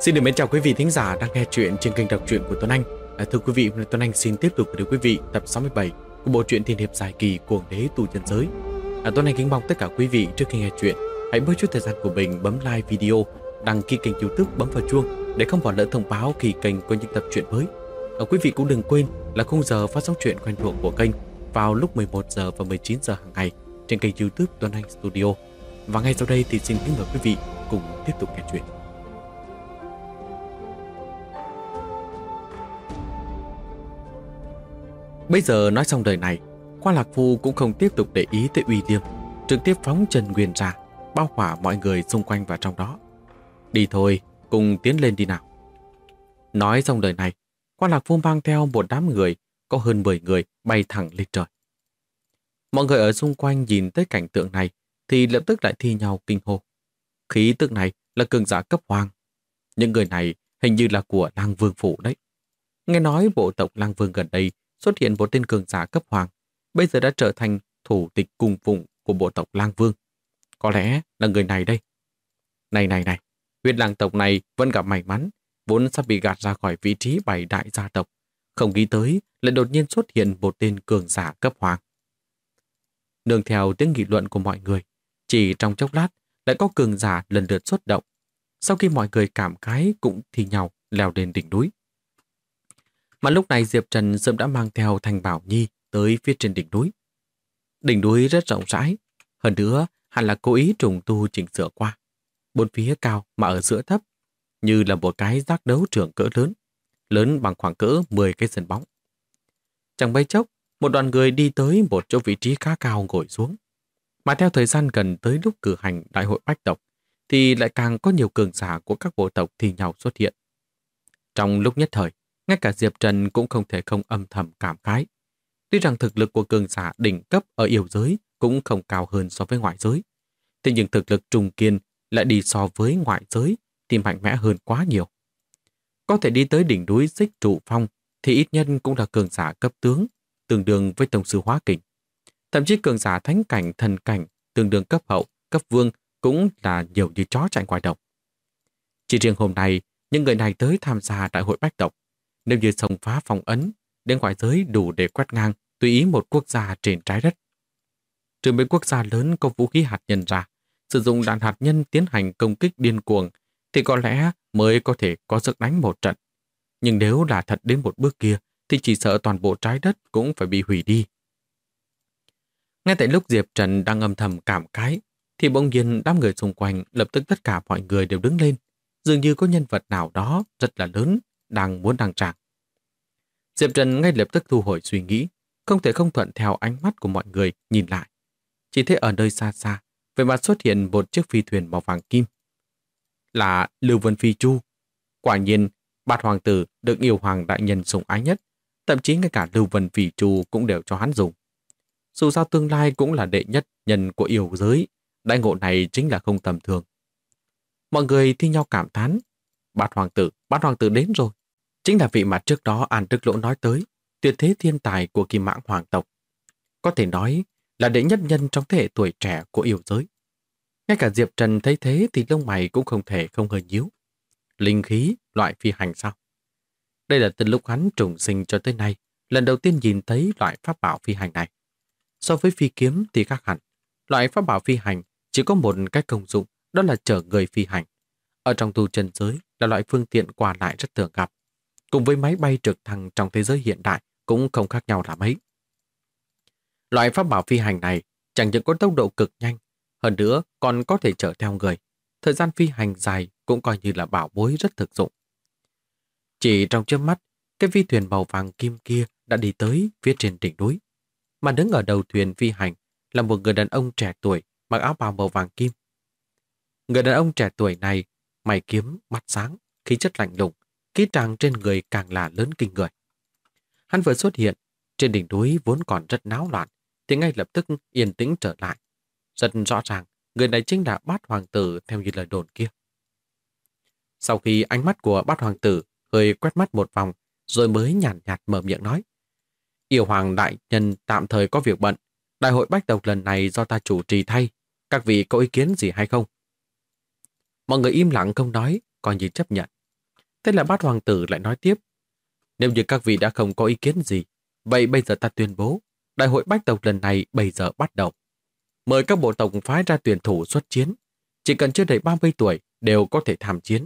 Xin được mến chào quý vị thính giả đang nghe chuyện trên kênh đọc truyện của Tuấn Anh. Thưa quý vị, Tuấn Anh xin tiếp tục gửi quý vị tập 67 của bộ truyện tiên hiệp dài kỳ Cuồng Đế Tu Chân Giới. Tuấn Anh kính mong tất cả quý vị trước khi nghe chuyện hãy bớt chút thời gian của mình bấm like video, đăng ký kênh YouTube, bấm vào chuông để không bỏ lỡ thông báo khi kênh có những tập truyện mới. Quý vị cũng đừng quên là khung giờ phát sóng truyện quen thuộc của kênh vào lúc 11 giờ và 19 giờ hàng ngày trên kênh YouTube Tuấn Anh Studio. Và ngay sau đây thì xin kính mời quý vị cùng tiếp tục nghe chuyện. Bây giờ nói xong đời này, Khoa Lạc Phu cũng không tiếp tục để ý tới Uy Liêm, trực tiếp phóng chân nguyên ra, bao khỏa mọi người xung quanh vào trong đó. Đi thôi, cùng tiến lên đi nào. Nói xong đời này, Khoa Lạc Phu mang theo một đám người, có hơn 10 người bay thẳng lên trời. Mọi người ở xung quanh nhìn tới cảnh tượng này thì lập tức lại thi nhau kinh hô. Khí tức này là cường giả cấp hoàng. Những người này hình như là của Lang Vương phủ đấy. Nghe nói bộ tộc Lang Vương gần đây xuất hiện một tên cường giả cấp hoàng, bây giờ đã trở thành thủ tịch cung phụng của bộ tộc Lang Vương. Có lẽ là người này đây. Này, huyết lang tộc này vẫn gặp may mắn, vốn sắp bị gạt ra khỏi vị trí 7 đại gia tộc. Không nghĩ tới lại đột nhiên xuất hiện một tên cường giả cấp hoàng. Nương theo tiếng nghị luận của mọi người, chỉ trong chốc lát lại có cường giả lần lượt xuất động. Sau khi mọi người cảm khái cũng thi nhau leo lên đỉnh núi. Mà lúc này Diệp Trần sớm đã mang theo Thanh Bảo Nhi tới phía trên đỉnh núi. Đỉnh núi rất rộng rãi, hơn nữa hẳn là cố ý trùng tu chỉnh sửa qua. Bốn phía cao mà ở giữa thấp, như là một cái giác đấu trường cỡ lớn bằng khoảng cỡ 10 cái sân bóng. Chẳng mấy chốc, một đoàn người đi tới một chỗ vị trí khá cao ngồi xuống. Mà theo thời gian gần tới lúc cử hành đại hội bách tộc, thì lại càng có nhiều cường giả của các bộ tộc thi nhau xuất hiện. Trong lúc nhất thời, ngay cả Diệp Trần cũng không thể không âm thầm cảm khái. Tuy rằng thực lực của cường giả đỉnh cấp ở yêu giới cũng không cao hơn so với ngoại giới, thế nhưng thực lực trùng kiên lại đi so với ngoại giới thì mạnh mẽ hơn quá nhiều. Có thể đi tới đỉnh núi Xích Trụ Phong thì ít nhất cũng là cường giả cấp tướng, tương đương với tông sư hóa kình. Thậm chí cường giả thánh cảnh, thần cảnh, tương đương cấp hậu, cấp vương cũng là nhiều như chó chạy ngoài đồng. Chỉ riêng hôm nay, những người này tới tham gia đại hội bách tộc. Nếu như xông phá phong ấn, đến ngoại giới đủ để quét ngang tùy ý một quốc gia trên trái đất. Trừ mấy quốc gia lớn có vũ khí hạt nhân ra, sử dụng đạn hạt nhân tiến hành công kích điên cuồng, thì có lẽ mới có thể có sức đánh một trận. Nhưng nếu là thật đến một bước kia, thì chỉ sợ toàn bộ trái đất cũng phải bị hủy đi. Ngay tại lúc Diệp Trần đang âm thầm cảm khái, thì bỗng nhiên đám người xung quanh lập tức tất cả mọi người đều đứng lên. Dường như có nhân vật nào đó rất là lớn đang muốn đăng tràng. Diệp Trần ngay lập tức thu hồi suy nghĩ, không thể không thuận theo ánh mắt của mọi người nhìn lại. Chỉ thấy ở nơi xa xa, về mặt xuất hiện một chiếc phi thuyền màu vàng kim. Là Lưu Vân Phi Chu. Quả nhiên, Bát Hoàng tử được yêu hoàng đại nhân sủng ái nhất, thậm chí ngay cả Lưu Vân Phi Chu cũng đều cho hắn dùng. Dù sao tương lai cũng là đệ nhất nhân của yêu giới, đại ngộ này chính là không tầm thường. Mọi người thi nhau cảm thán, Bát Hoàng tử đến rồi. Chính là vị mà trước đó An Đức Lỗ nói tới, tuyệt thế thiên tài của Kim Mãng hoàng tộc. Có thể nói là đệ nhất nhân trong thế hệ tuổi trẻ của yêu giới. Ngay cả Diệp Trần thấy thế thì lông mày cũng không thể không hơi nhíu. Linh khí, loại phi hành sao? Đây là từ lúc hắn trùng sinh cho tới nay, lần đầu tiên nhìn thấy loại pháp bảo phi hành này. So với phi kiếm thì khác hẳn. Loại pháp bảo phi hành chỉ có một cách công dụng, đó là chở người phi hành. Ở trong tu chân giới là loại phương tiện qua lại rất thường gặp. Cùng với máy bay trực thăng trong thế giới hiện đại cũng không khác nhau là mấy. Loại pháp bảo phi hành này chẳng những có tốc độ cực nhanh, hơn nữa còn có thể chở theo người. Thời gian phi hành dài cũng coi như là bảo bối rất thực dụng. Chỉ trong chớp mắt, cái phi thuyền màu vàng kim kia đã đi tới phía trên đỉnh núi. Mà đứng ở đầu thuyền phi hành là một người đàn ông trẻ tuổi mặc áo bào màu vàng kim. Người đàn ông trẻ tuổi này, mày kiếm, mắt sáng, khí chất lạnh lùng, khí tràng trên người càng là lớn kinh người. Hắn vừa xuất hiện, trên đỉnh núi vốn còn rất náo loạn, thì ngay lập tức yên tĩnh trở lại. Rất rõ ràng, người này chính là Bát Hoàng tử theo như lời đồn kia. Sau khi ánh mắt của Bát Hoàng tử hơi quét mắt một vòng, rồi mới nhàn nhạt mở miệng nói. Yêu hoàng đại nhân tạm thời có việc bận, đại hội bách tộc lần này do ta chủ trì thay, các vị có ý kiến gì hay không? Mọi người im lặng không nói, coi như chấp nhận. Thế là Bát Hoàng tử lại nói tiếp. Nếu như các vị đã không có ý kiến gì, vậy bây giờ ta tuyên bố, đại hội bách tộc lần này bây giờ bắt đầu. Mời các bộ tộc phái ra tuyển thủ xuất chiến. Chỉ cần chưa đầy 30 tuổi đều có thể tham chiến.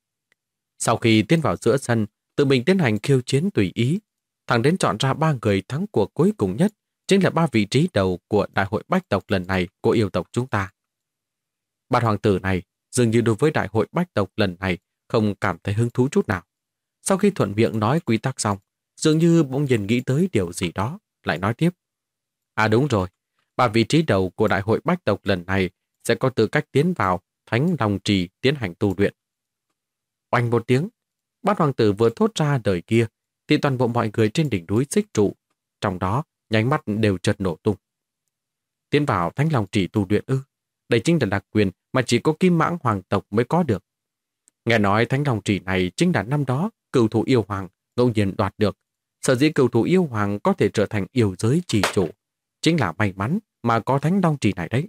Sau khi tiến vào giữa sân, tự mình tiến hành khiêu chiến tùy ý, thẳng đến chọn ra 3 người thắng cuộc cuối cùng nhất, chính là 3 vị trí đầu của đại hội bách tộc lần này của yêu tộc chúng ta. Bát hoàng tử này dường như đối với đại hội bách tộc lần này không cảm thấy hứng thú chút nào. Sau khi thuận miệng nói quy tắc xong, dường như bỗng nhiên nghĩ tới điều gì đó, lại nói tiếp. À đúng rồi, 3 vị trí đầu của đại hội bách tộc lần này sẽ có tư cách tiến vào Thánh Long Trì tiến hành tu luyện. Oanh một tiếng, Bát hoàng tử vừa thốt ra đời kia, thì toàn bộ mọi người trên đỉnh núi Xích Trụ, trong đó nháy mắt đều chợt nổ tung. Tiến vào Thánh Long Trì tu luyện ư? Đây chính là đặc quyền mà chỉ có Kim Mãng hoàng tộc mới có được. Nghe nói Thánh Long Trì này chính là năm đó cửu thủ yêu hoàng ngẫu nhiên đoạt được. Sở dĩ cửu thủ yêu hoàng có thể trở thành yêu giới trì chủ, chính là may mắn mà có Thánh Long Trì này đấy.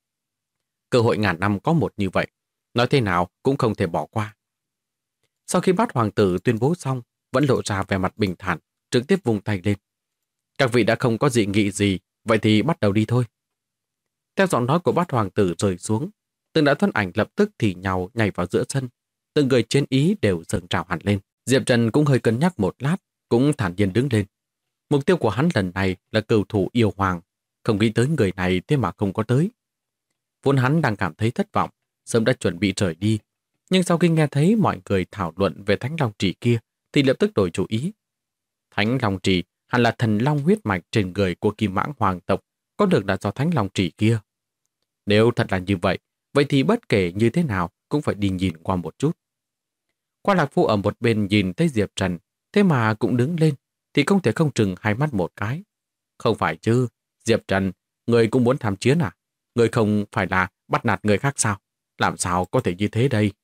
Cơ hội ngàn năm có một như vậy, nói thế nào cũng không thể bỏ qua. Sau khi Bát hoàng tử tuyên bố xong, vẫn lộ ra vẻ mặt bình thản, trực tiếp vung tay lên. Các vị đã không có dị nghị gì, vậy thì bắt đầu đi thôi. Theo giọng nói của Bát hoàng tử rơi xuống, từng đã thân ảnh lập tức thì nhào nhảy vào giữa sân. Từng người chiến ý đều dâng trào hẳn lên. Diệp Trần cũng hơi cân nhắc một lát, cũng thản nhiên đứng lên. Mục tiêu của hắn lần này là cửu thủ yêu hoàng, không nghĩ tới người này thế mà không có tới. Vốn hắn đang cảm thấy thất vọng, sớm đã chuẩn bị rời đi. Nhưng sau khi nghe thấy mọi người thảo luận về Thánh Long Trì kia, thì lập tức đổi chủ ý. Thánh Long Trì hẳn là thần long huyết mạch trên người của Kim Mãng hoàng tộc, có được là do Thánh Long Trì kia. Nếu thật là như vậy, vậy thì bất kể như thế nào cũng phải đi nhìn qua một chút. Qua Lạc Phu ở một bên nhìn thấy Diệp Trần, thế mà cũng đứng lên, thì không thể không chừng hai mắt một cái. Không phải chứ, Diệp Trần, người cũng muốn tham chiến à? Người không phải là bắt nạt người khác sao? Làm sao có thể như thế đây?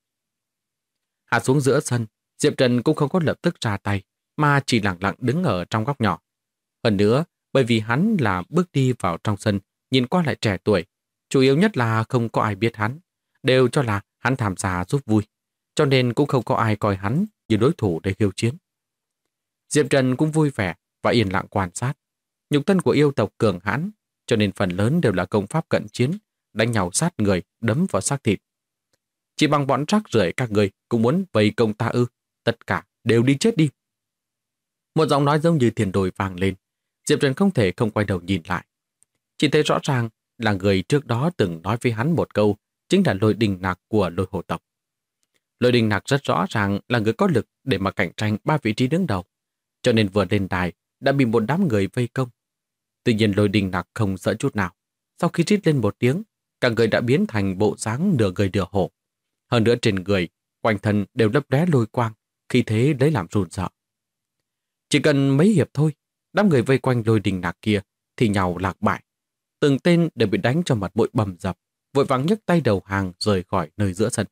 Hạ xuống giữa sân, Diệp Trần cũng không có lập tức ra tay, mà chỉ lặng lặng đứng ở trong góc nhỏ. Hơn nữa, bởi vì hắn là bước đi vào trong sân, nhìn qua lại trẻ tuổi, chủ yếu nhất là không có ai biết hắn, đều cho là hắn tham gia giúp vui, cho nên cũng không có ai coi hắn như đối thủ để khiêu chiến. Diệp Trần cũng vui vẻ và yên lặng quan sát. Nhục thân của yêu tộc cường hãn, cho nên phần lớn đều là công pháp cận chiến, đánh nhau sát người, đấm vào xác thịt. Chỉ bằng bọn rác rưởi các người cũng muốn vây công ta ư? Tất cả đều đi chết đi. Một giọng nói giống như thiên đồi vang lên. Diệp Trần không thể không quay đầu nhìn lại. Chỉ thấy rõ ràng là người trước đó từng nói với hắn một câu, chính là Lôi Đình Nạc của Lôi Hổ tộc. Lôi Đình Nạc rất rõ ràng là người có lực để mà cạnh tranh 3 vị trí đứng đầu, cho nên vừa lên đài đã bị một đám người vây công. Tuy nhiên Lôi Đình Nạc không sợ chút nào. Sau khi rít lên một tiếng, cả người đã biến thành bộ dáng nửa người nửa hổ. Hơn nữa trên người, quanh thân đều lấp lóe lôi quang, khi thế lấy làm run sợ. Chỉ cần mấy hiệp thôi, đám người vây quanh Lôi Đình Nạc kia thì nhào lạc bại. Từng tên đều bị đánh cho mặt mũi bầm dập, vội vàng nhấc tay đầu hàng rời khỏi nơi giữa sân.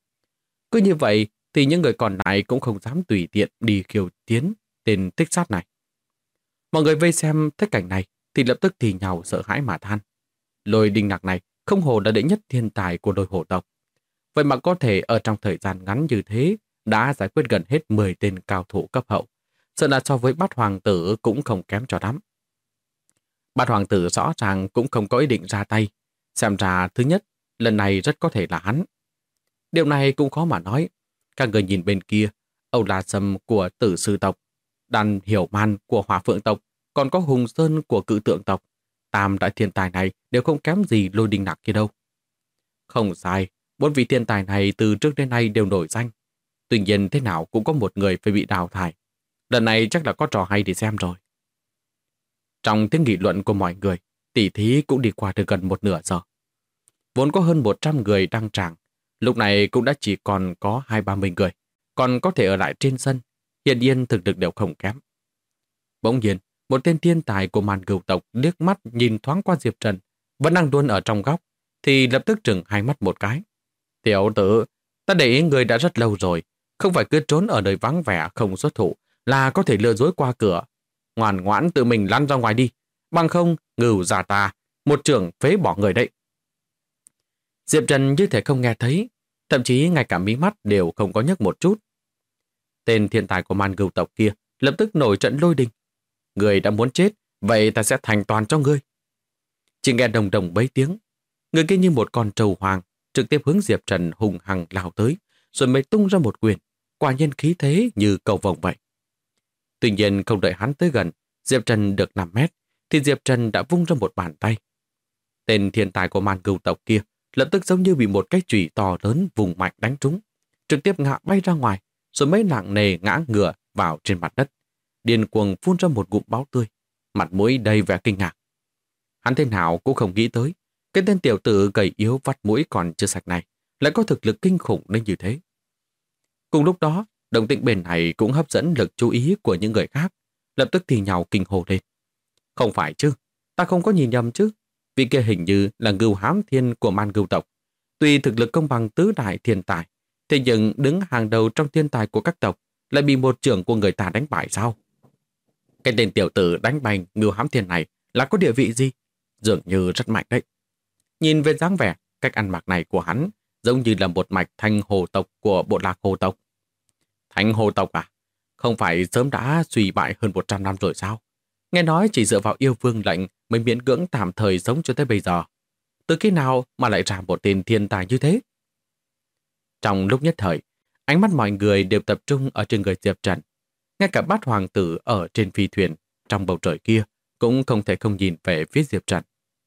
Cứ như vậy thì những người còn lại cũng không dám tùy tiện đi khiêu tiến tên thích sát này. Mọi người vây xem thấy cảnh này thì lập tức thì nhào sợ hãi mà than. Lôi Đình Nạc này không hồ là đệ nhất thiên tài của Lôi Hổ tộc. Vậy mà có thể ở trong thời gian ngắn như thế đã giải quyết gần hết 10 tên cao thủ cấp hậu. Sợ là so với Bát hoàng tử cũng không kém cho lắm. Bát hoàng tử rõ ràng cũng không có ý định ra tay. Xem ra thứ nhất, lần này rất có thể là hắn. Điều này cũng khó mà nói. Các người nhìn bên kia, Âu La Sâm của Tử Sư tộc, Đan Hiểu Man của Hỏa Phượng tộc, còn có Hùng Sơn của Cự Tượng tộc. Tam đại thiên tài này đều không kém gì Lôi Đình Nạc kia đâu. Không sai, 4 vị thiên tài này từ trước đến nay đều nổi danh. Tuy nhiên thế nào cũng có một người phải bị đào thải. Lần này chắc là có trò hay để xem rồi. Trong tiếng nghị luận của mọi người, tỷ thí cũng đi qua được gần một nửa giờ. Vốn có hơn 100 người đăng tràng, lúc này cũng đã chỉ còn có 20-30 người, còn có thể ở lại trên sân, hiển nhiên thực lực đều không kém. Bỗng nhiên, một tên thiên tài của màn cửu tộc liếc mắt nhìn thoáng qua Diệp Trần, vẫn đang đuôn ở trong góc, thì lập tức trừng hai mắt một cái. Tiểu tử, ta để ý người đã rất lâu rồi, không phải cứ trốn ở nơi vắng vẻ không xuất thủ là có thể lừa dối qua cửa. Ngoan ngoãn tự mình lăn ra ngoài đi, bằng không ngưu già ta, một trưởng phế bỏ người đấy. Diệp Trần như thể không nghe thấy, thậm chí ngay cả mí mắt đều không có nhấc một chút. Tên thiên tài của Man Gưu tộc kia lập tức nổi trận lôi đình. Người đã muốn chết, vậy ta sẽ thành toàn cho ngươi. Chỉ nghe đồng đồng bấy tiếng. Người kia như một con trâu hoàng, trực tiếp hướng Diệp Trần hùng hằng lao tới, rồi mới tung ra một quyền, quả nhiên khí thế như cầu vồng vậy. Tuy nhiên không đợi hắn tới gần, Diệp Trần được 5 mét, thì Diệp Trần đã vung ra một bàn tay. Tên thiên tài của Man Gưu tộc kia lập tức giống như bị một cái chùy to lớn vùng mạnh đánh trúng, trực tiếp ngã bay ra ngoài, rồi mới nặng nề ngã ngửa vào trên mặt đất, điên cuồng phun ra một ngụm máu tươi, mặt mũi đầy vẻ kinh ngạc. Hắn thế nào cũng không nghĩ tới, cái tên tiểu tử gầy yếu vắt mũi còn chưa sạch này lại có thực lực kinh khủng đến như thế. Cùng lúc đó, động tĩnh bên này cũng hấp dẫn lực chú ý của những người khác, lập tức thì nhào kinh hô lên. Không phải chứ, ta không có nhìn nhầm chứ, vì kia hình như là Ngưu Hám Thiên của Man Gưu tộc. Tuy thực lực không bằng tứ đại thiên tài, thế nhưng đứng hàng đầu trong thiên tài của các tộc lại bị một trưởng của người ta đánh bại sao? Cái tên tiểu tử đánh bại Ngưu Hám Thiên này là có địa vị gì? Dường như rất mạnh đấy. Nhìn về dáng vẻ, cách ăn mặc này của hắn giống như là một mạch thanh hồ tộc của bộ lạc hồ tộc. Thanh hồ tộc à? Không phải sớm đã suy bại hơn 100 năm rồi sao? Nghe nói chỉ dựa vào yêu vương lệnh mới miễn cưỡng tạm thời sống cho tới bây giờ. Từ khi nào mà lại ra một tên thiên tài như thế? Trong lúc nhất thời, ánh mắt mọi người đều tập trung ở trên người Diệp Trần. Ngay cả bát hoàng tử ở trên phi thuyền trong bầu trời kia cũng không thể không nhìn về phía Diệp Trần.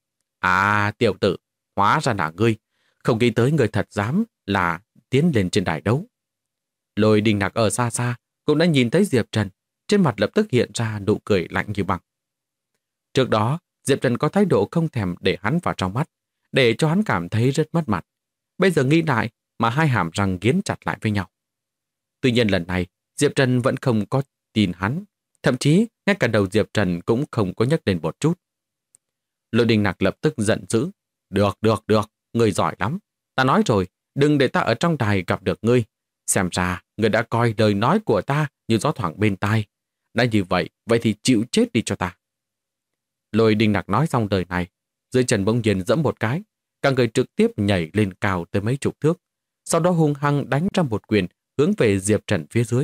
À, tiểu tử, hóa ra là ngươi. Không nghĩ tới người thật dám là tiến lên trên đài đấu. Lôi Đình Nặc ở xa xa cũng đã nhìn thấy Diệp Trần, trên mặt lập tức hiện ra nụ cười lạnh như băng. Trước đó, Diệp Trần có thái độ không thèm để hắn vào trong mắt, để cho hắn cảm thấy rất mất mặt. Bây giờ nghĩ lại mà hai hàm răng nghiến chặt lại với nhau. Tuy nhiên lần này, Diệp Trần vẫn không có tin hắn, thậm chí ngay cả đầu Diệp Trần cũng không có nhắc lên một chút. Lôi Đình Nặc lập tức giận dữ. Được, ngươi giỏi lắm. Ta nói rồi, đừng để ta ở trong đài gặp được ngươi. Xem ra, ngươi đã coi lời nói của ta như gió thoảng bên tai. Đã như vậy thì chịu chết đi cho ta. Lôi Đình Nặc nói xong lời này, dưới chân bỗng nhiên giẫm một cái, cả người trực tiếp nhảy lên cao tới mấy chục thước, sau đó hung hăng đánh ra một quyền hướng về Diệp Trần phía dưới.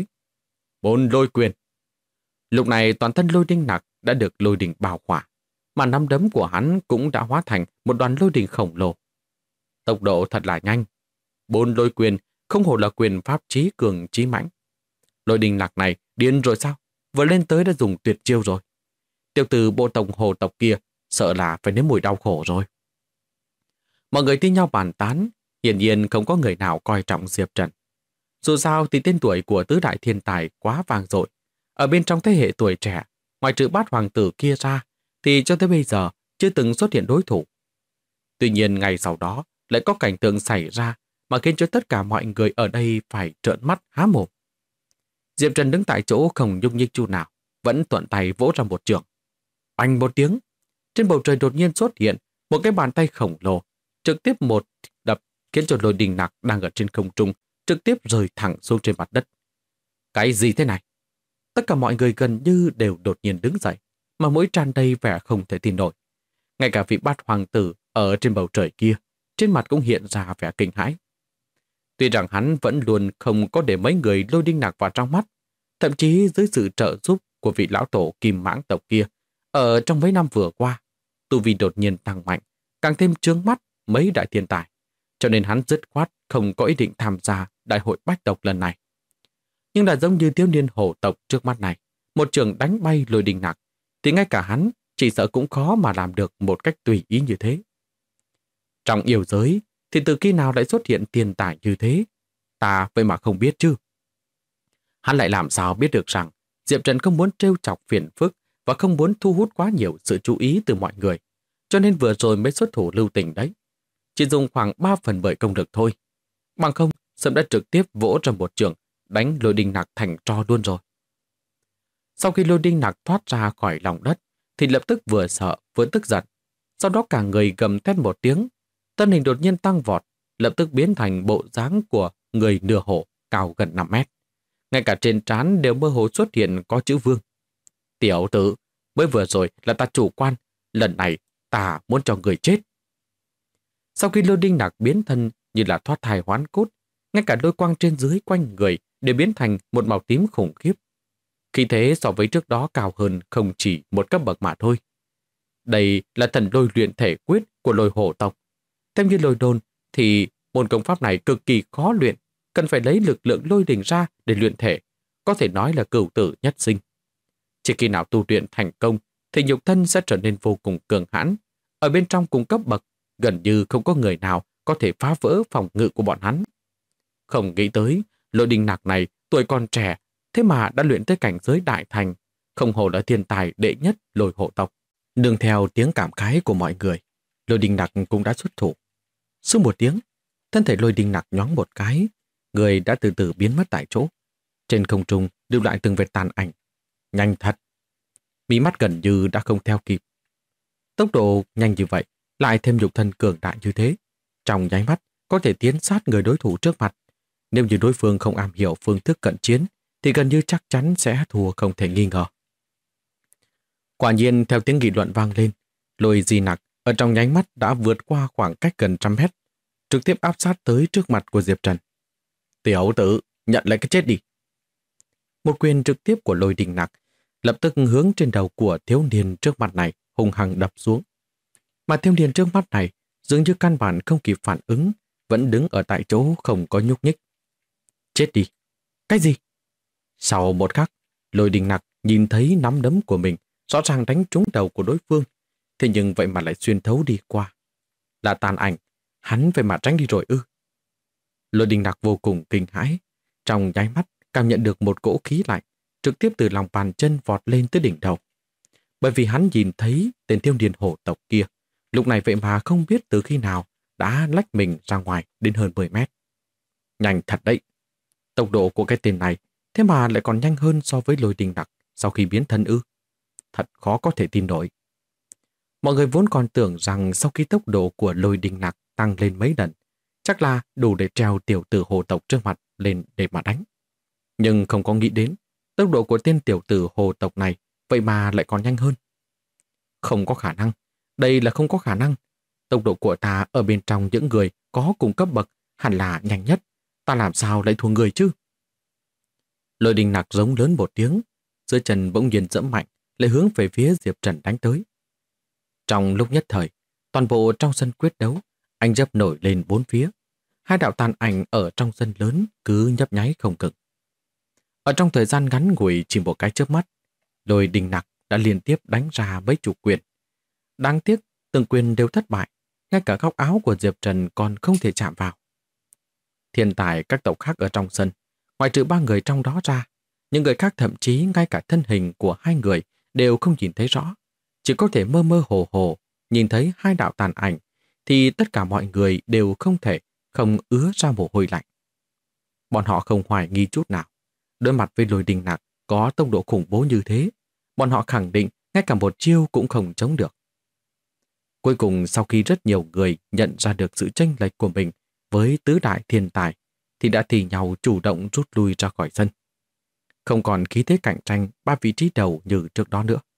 4 lôi quyền. Lúc này toàn thân Lôi Đình Nặc đã được lôi đình bao khỏa, mà nắm đấm của hắn cũng đã hóa thành một đoàn lôi đình khổng lồ. Tốc độ thật là nhanh. 4 lôi quyền không hổ là quyền pháp trí cường trí mãnh. Lôi Đình Nặc này điên rồi sao? Vừa lên tới đã dùng tuyệt chiêu rồi. Tiểu tử bộ tộc hồ tộc kia sợ là phải nếm mùi đau khổ rồi. Mọi người thi nhau bàn tán, hiển nhiên không có người nào coi trọng Diệp Trần. Dù sao thì tên tuổi của tứ đại thiên tài quá vang dội. Ở bên trong thế hệ tuổi trẻ, ngoài trừ bát hoàng tử kia ra, thì cho tới bây giờ chưa từng xuất hiện đối thủ. Tuy nhiên ngày sau đó lại có cảnh tượng xảy ra mà khiến cho tất cả mọi người ở đây phải trợn mắt há mồm. Diệp Trần đứng tại chỗ không nhúc nhích chút nào, vẫn thuận tay vỗ ra một chưởng. Oanh một tiếng, trên bầu trời đột nhiên xuất hiện một cái bàn tay khổng lồ, trực tiếp một đập khiến cho Lôi Đình Nặc đang ở trên không trung trực tiếp rơi thẳng xuống trên mặt đất. Cái gì thế này? Tất cả mọi người gần như đều đột nhiên đứng dậy, mà mỗi tràn đầy vẻ không thể tin nổi. Ngay cả vị bát hoàng tử ở trên bầu trời kia, trên mặt cũng hiện ra vẻ kinh hãi. Tuy rằng hắn vẫn luôn không có để mấy người Lôi Đình Nặc vào trong mắt, thậm chí dưới sự trợ giúp của vị lão tổ Kim Mãng tộc kia, ở trong mấy năm vừa qua, tu vi đột nhiên tăng mạnh, càng thêm chướng mắt mấy đại thiên tài, cho nên hắn dứt khoát không có ý định tham gia đại hội bách tộc lần này. Nhưng là giống như thiếu niên hổ tộc trước mắt này, một trường đánh bay Lôi Đình Nặc, thì ngay cả hắn chỉ sợ cũng khó mà làm được một cách tùy ý như thế. Trong yêu giới, thì từ khi nào lại xuất hiện thiên tài như thế? Ta vậy mà không biết chứ. Hắn lại làm sao biết được rằng Diệp Trần không muốn trêu chọc phiền phức và không muốn thu hút quá nhiều sự chú ý từ mọi người, cho nên vừa rồi mới xuất thủ lưu tình đấy. Chỉ dùng khoảng 3/10 công lực thôi. Bằng không, sớm đã trực tiếp vỗ ra một trường, đánh Lôi Đình Nặc thành tro luôn rồi. Sau khi Lôi Đình Nặc thoát ra khỏi lòng đất, thì lập tức vừa sợ vừa tức giận. Sau đó cả người gầm thét một tiếng, thân hình đột nhiên tăng vọt, lập tức biến thành bộ dáng của người nửa hổ cao gần 5 mét. Ngay cả trên trán đều mơ hồ xuất hiện có chữ Vương. Tiểu tử, mới vừa rồi là ta chủ quan, lần này ta muốn cho người chết. Sau khi Lôi Đình Nặc biến thân như là thoát thai hoán cốt, ngay cả lôi quang trên dưới quanh người đều biến thành một màu tím khủng khiếp. Khí thế so với trước đó cao hơn không chỉ một cấp bậc mà thôi. Đây là thần lôi luyện thể quyết của lôi hổ tộc. Theo như lôi đồn thì môn công pháp này cực kỳ khó luyện, cần phải lấy lực lượng lôi đình ra để luyện thể, có thể nói là cửu tử nhất sinh. Chỉ khi nào tu luyện thành công thì nhục thân sẽ trở nên vô cùng cường hãn. Ở bên trong cùng cấp bậc, gần như không có người nào có thể phá vỡ phòng ngự của bọn hắn. Không nghĩ tới, Lôi Đình Nặc này tuổi còn trẻ, thế mà đã luyện tới cảnh giới đại thành, không hổ là thiên tài đệ nhất Lôi hộ tộc. Nương theo tiếng cảm khái của mọi người, Lôi Đình Nặc cũng đã xuất thủ. Sau một tiếng, thân thể Lôi Đình Nặc nhoáng một cái, người đã từ từ biến mất tại chỗ. Trên không trung lưu lại từng vệt tàn ảnh. Nhanh thật! Mí mắt gần như đã không theo kịp. Tốc độ nhanh như vậy, lại thêm nhục thân cường đại như thế. Trong nháy mắt, có thể tiến sát người đối thủ trước mặt. Nếu như đối phương không am hiểu phương thức cận chiến, thì gần như chắc chắn sẽ thua không thể nghi ngờ. Quả nhiên, theo tiếng nghị luận vang lên, Lôi Di Nặc ở trong nháy mắt đã vượt qua khoảng cách gần 100 mét, trực tiếp áp sát tới trước mặt của Diệp Trần. Tiểu tử, nhận lấy cái chết đi. Một quyền trực tiếp của Lôi Đình Nặc lập tức hướng trên đầu của thiếu niên trước mặt này hung hăng đập xuống. Mà thiếu niên trước mắt này dường như căn bản không kịp phản ứng, vẫn đứng ở tại chỗ không có nhúc nhích. Chết đi! Cái gì? Sau một khắc, Lôi Đình Nặc nhìn thấy nắm đấm của mình rõ ràng đánh trúng đầu của đối phương, thế nhưng vậy mà lại xuyên thấu đi qua. Là tàn ảnh, hắn vậy mà tránh đi rồi ư? Lôi Đình Nặc vô cùng kinh hãi, trong nháy mắt cảm nhận được một cỗ khí lạnh trực tiếp từ lòng bàn chân vọt lên tới đỉnh đầu. Bởi vì hắn nhìn thấy tên thiếu niên hổ tộc kia, lúc này vậy mà không biết từ khi nào đã lách mình ra ngoài đến hơn 10 mét. Nhanh thật đấy! Tốc độ của cái tên này thế mà lại còn nhanh hơn so với Lôi Đình Nặc sau khi biến thân ư. Thật khó có thể tin nổi. Mọi người vốn còn tưởng rằng sau khi tốc độ của Lôi Đình Nặc tăng lên mấy lần, chắc là đủ để treo tiểu tử hồ tộc trước mặt lên để mà đánh. Nhưng không có nghĩ đến, tốc độ của tên tiểu tử hồ tộc này vậy mà lại còn nhanh hơn. Không có khả năng, đây là không có khả năng. Tốc độ của ta ở bên trong những người có cùng cấp bậc hẳn là nhanh nhất. Ta làm sao lại thua người chứ? Lôi Đình Nặc giống lớn một tiếng, dưới chân bỗng nhiên giẫm mạnh, lại hướng về phía Diệp Trần đánh tới. Trong lúc nhất thời, toàn bộ trong sân quyết đấu, anh dấp nổi lên bốn phía. Hai đạo tàn ảnh ở trong sân lớn cứ nhấp nháy không ngừng. Ở trong thời gian ngắn ngủi chỉ một cái chớp mắt, Lôi Đình Nặc đã liên tiếp đánh ra mấy chục quyền. Đáng tiếc, từng quyền đều thất bại, ngay cả góc áo của Diệp Trần còn không thể chạm vào. Thiên tài các tộc khác ở trong sân, ngoại trừ 3 người trong đó ra, những người khác thậm chí ngay cả thân hình của 2 người đều không nhìn thấy rõ, chỉ có thể mơ mơ hồ hồ nhìn thấy 2 đạo tàn ảnh, thì tất cả mọi người đều không thể không ứa ra mồ hôi lạnh. Bọn họ không hoài nghi chút nào, đối mặt với Lôi Đình Nặc có tốc độ khủng bố như thế, bọn họ khẳng định ngay cả một chiêu cũng không chống được. Cuối cùng sau khi rất nhiều người nhận ra được sự chênh lệch của mình với tứ đại thiên tài, thì đã thì nhau chủ động rút lui ra khỏi sân. Không còn khí thế cạnh tranh 3 vị trí đầu như trước đó nữa.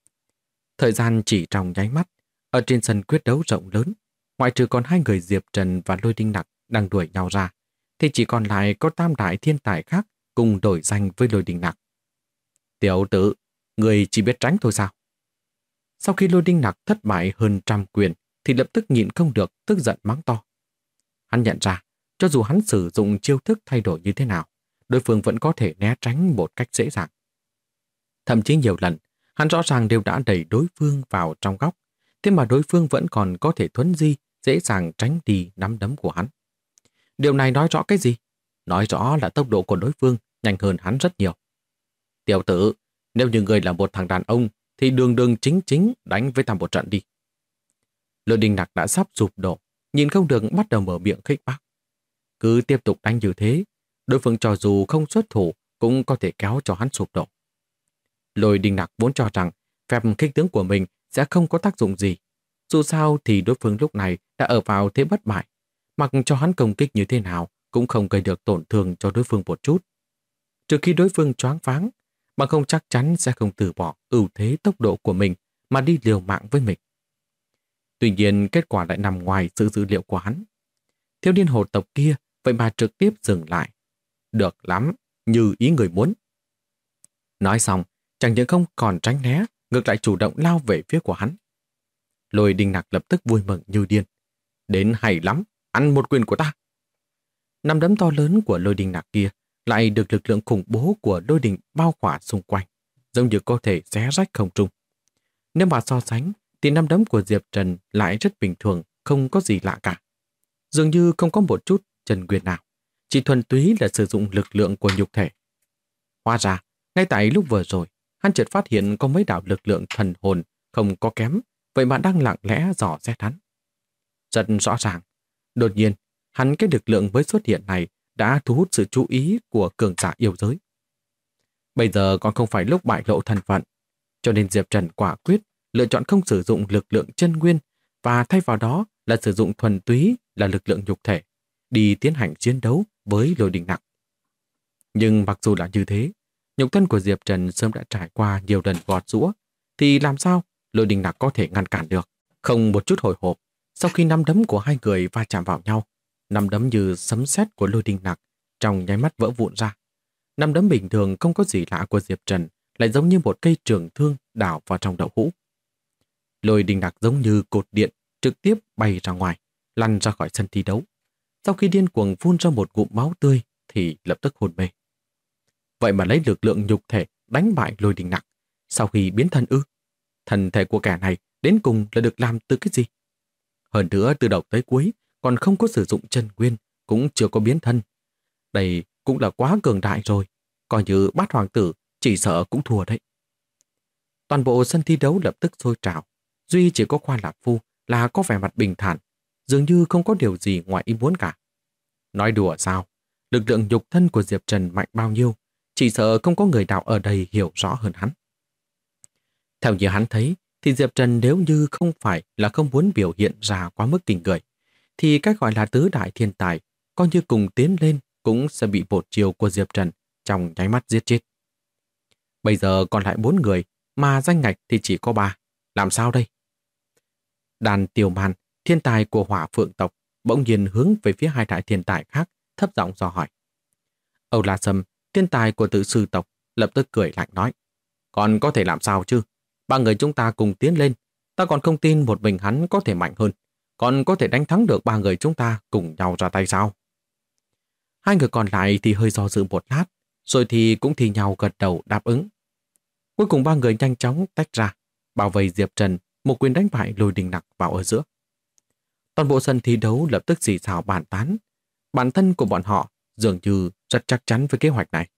Thời gian chỉ trong nháy mắt, ở trên sân quyết đấu rộng lớn, ngoại trừ còn 2 người Diệp Trần và Lôi Đình Nặc đang đuổi nhau ra, thì chỉ còn lại có 3 đại thiên tài khác cùng đổi danh với Lôi Đình Nặc. Tiểu tử, người chỉ biết tránh thôi sao? Sau khi Lôi Đình Nặc thất bại hơn 100 quyền, thì lập tức nhịn không được, tức giận mắng to. Hắn nhận ra, cho dù hắn sử dụng chiêu thức thay đổi như thế nào, đối phương vẫn có thể né tránh một cách dễ dàng. Thậm chí nhiều lần, hắn rõ ràng đều đã đẩy đối phương vào trong góc, thế mà đối phương vẫn còn có thể thuấn di, dễ dàng tránh đi nắm đấm của hắn. Điều này nói rõ cái gì? Nói rõ là tốc độ của đối phương nhanh hơn hắn rất nhiều. Tiểu tử, nếu như người là một thằng đàn ông, thì đường đường chính chính đánh với ta một trận đi. Lôi Đình Nặc đã sắp sụp đổ, nhìn không được bắt đầu mở miệng khích bác. Cứ tiếp tục đánh như thế, đối phương cho dù không xuất thủ cũng có thể kéo cho hắn sụp đổ. Lôi Đình Nặc vốn cho rằng phép khích tướng của mình sẽ không có tác dụng gì. Dù sao thì đối phương lúc này đã ở vào thế bất bại, mặc cho hắn công kích như thế nào cũng không gây được tổn thương cho đối phương một chút. Trừ khi đối phương choáng váng, mà không chắc chắn sẽ không từ bỏ ưu thế tốc độ của mình mà đi liều mạng với mình. Tuy nhiên kết quả lại nằm ngoài sự dự liệu của hắn. Thiếu niên hồ tộc kia vậy mà trực tiếp dừng lại. Được lắm, như ý người muốn. Nói xong, chẳng những không còn tránh né, ngược lại chủ động lao về phía của hắn. Lôi Đình Nặc lập tức vui mừng như điên. Đến hay lắm, ăn một quyền của ta. Nắm đấm to lớn của Lôi Đình Nặc kia lại được lực lượng khủng bố của Lôi Đình bao khỏa xung quanh, giống như có thể xé rách không trung. Nếu mà so sánh, thì nắm đấm của Diệp Trần lại rất bình thường, không có gì lạ cả. Dường như không có một chút chân nguyên nào, chỉ thuần túy là sử dụng lực lượng của nhục thể. Hóa ra, ngay tại lúc vừa rồi, hắn chợt phát hiện có mấy đạo lực lượng thần hồn không có kém, vậy mà đang lặng lẽ dò xét hắn. Rất rõ ràng, đột nhiên, hắn cái lực lượng mới xuất hiện này đã thu hút sự chú ý của cường giả yêu giới. Bây giờ còn không phải lúc bại lộ thân phận, cho nên Diệp Trần quả quyết lựa chọn không sử dụng lực lượng chân nguyên và thay vào đó là sử dụng thuần túy là lực lượng nhục thể đi tiến hành chiến đấu với Lôi Đình Nặc. Nhưng mặc dù là như thế, nhục thân của Diệp Trần sớm đã trải qua nhiều lần gọt giũa, thì làm sao Lôi Đình Nặc có thể ngăn cản được? Không một chút hồi hộp, sau khi nắm đấm của hai người va chạm vào nhau, nắm đấm như sấm sét của Lôi Đình Nặc trong nháy mắt vỡ vụn ra. Nắm đấm bình thường không có gì lạ của Diệp Trần lại giống như một cây trường thương đảo vào trong đậu hũ. Lôi Đình Nặc giống như cột điện trực tiếp bay ra ngoài, lăn ra khỏi sân thi đấu. Sau khi điên cuồng phun ra một ngụm máu tươi thì lập tức hôn mê. Vậy mà lấy lực lượng nhục thể đánh bại Lôi Đình Nặc sau khi biến thân ư? Thân thể của kẻ này đến cùng là được làm từ cái gì? Hơn nữa từ đầu tới cuối còn không có sử dụng chân nguyên, cũng chưa có biến thân. Đây cũng là quá cường đại rồi, coi như Bát Hoàng tử chỉ sợ cũng thua đấy. Toàn bộ sân thi đấu lập tức sôi trào, duy chỉ có Khoa Lạc Phu là có vẻ mặt bình thản, dường như không có điều gì ngoài ý muốn cả. Nói đùa sao? Lực lượng nhục thân của Diệp Trần mạnh bao nhiêu, chỉ sợ không có người nào ở đây hiểu rõ hơn hắn. Theo như hắn thấy, thì Diệp Trần nếu như không phải là không muốn biểu hiện ra quá mức kinh người, thì cách gọi là tứ đại thiên tài, coi như cùng tiến lên cũng sẽ bị một chiều của Diệp Trần trong nháy mắt giết chết. Bây giờ còn lại 4 người, mà danh ngạch thì chỉ có 3. Làm sao đây? Đàn Tiểu Man, thiên tài của Hỏa Phượng tộc, bỗng nhiên hướng về phía hai đại thiên tài khác, thấp giọng dò hỏi. Âu La Sâm, thiên tài của Tự Sư tộc, lập tức cười lạnh nói. Còn có thể làm sao chứ? 3 người chúng ta cùng tiến lên, ta còn không tin một mình hắn có thể mạnh hơn, còn có thể đánh thắng được 3 người chúng ta cùng nhau ra tay sao? Hai người còn lại thì hơi do dự một lát, rồi thì cũng thì nhau gật đầu đáp ứng. Cuối cùng 3 người nhanh chóng tách ra, bảo vệ Diệp Trần, một quyền đánh bại Lôi Đình Nặc vào ở giữa. Toàn bộ sân thi đấu lập tức xì xào bàn tán. Bản thân của bọn họ dường như rất chắc chắn với kế hoạch này.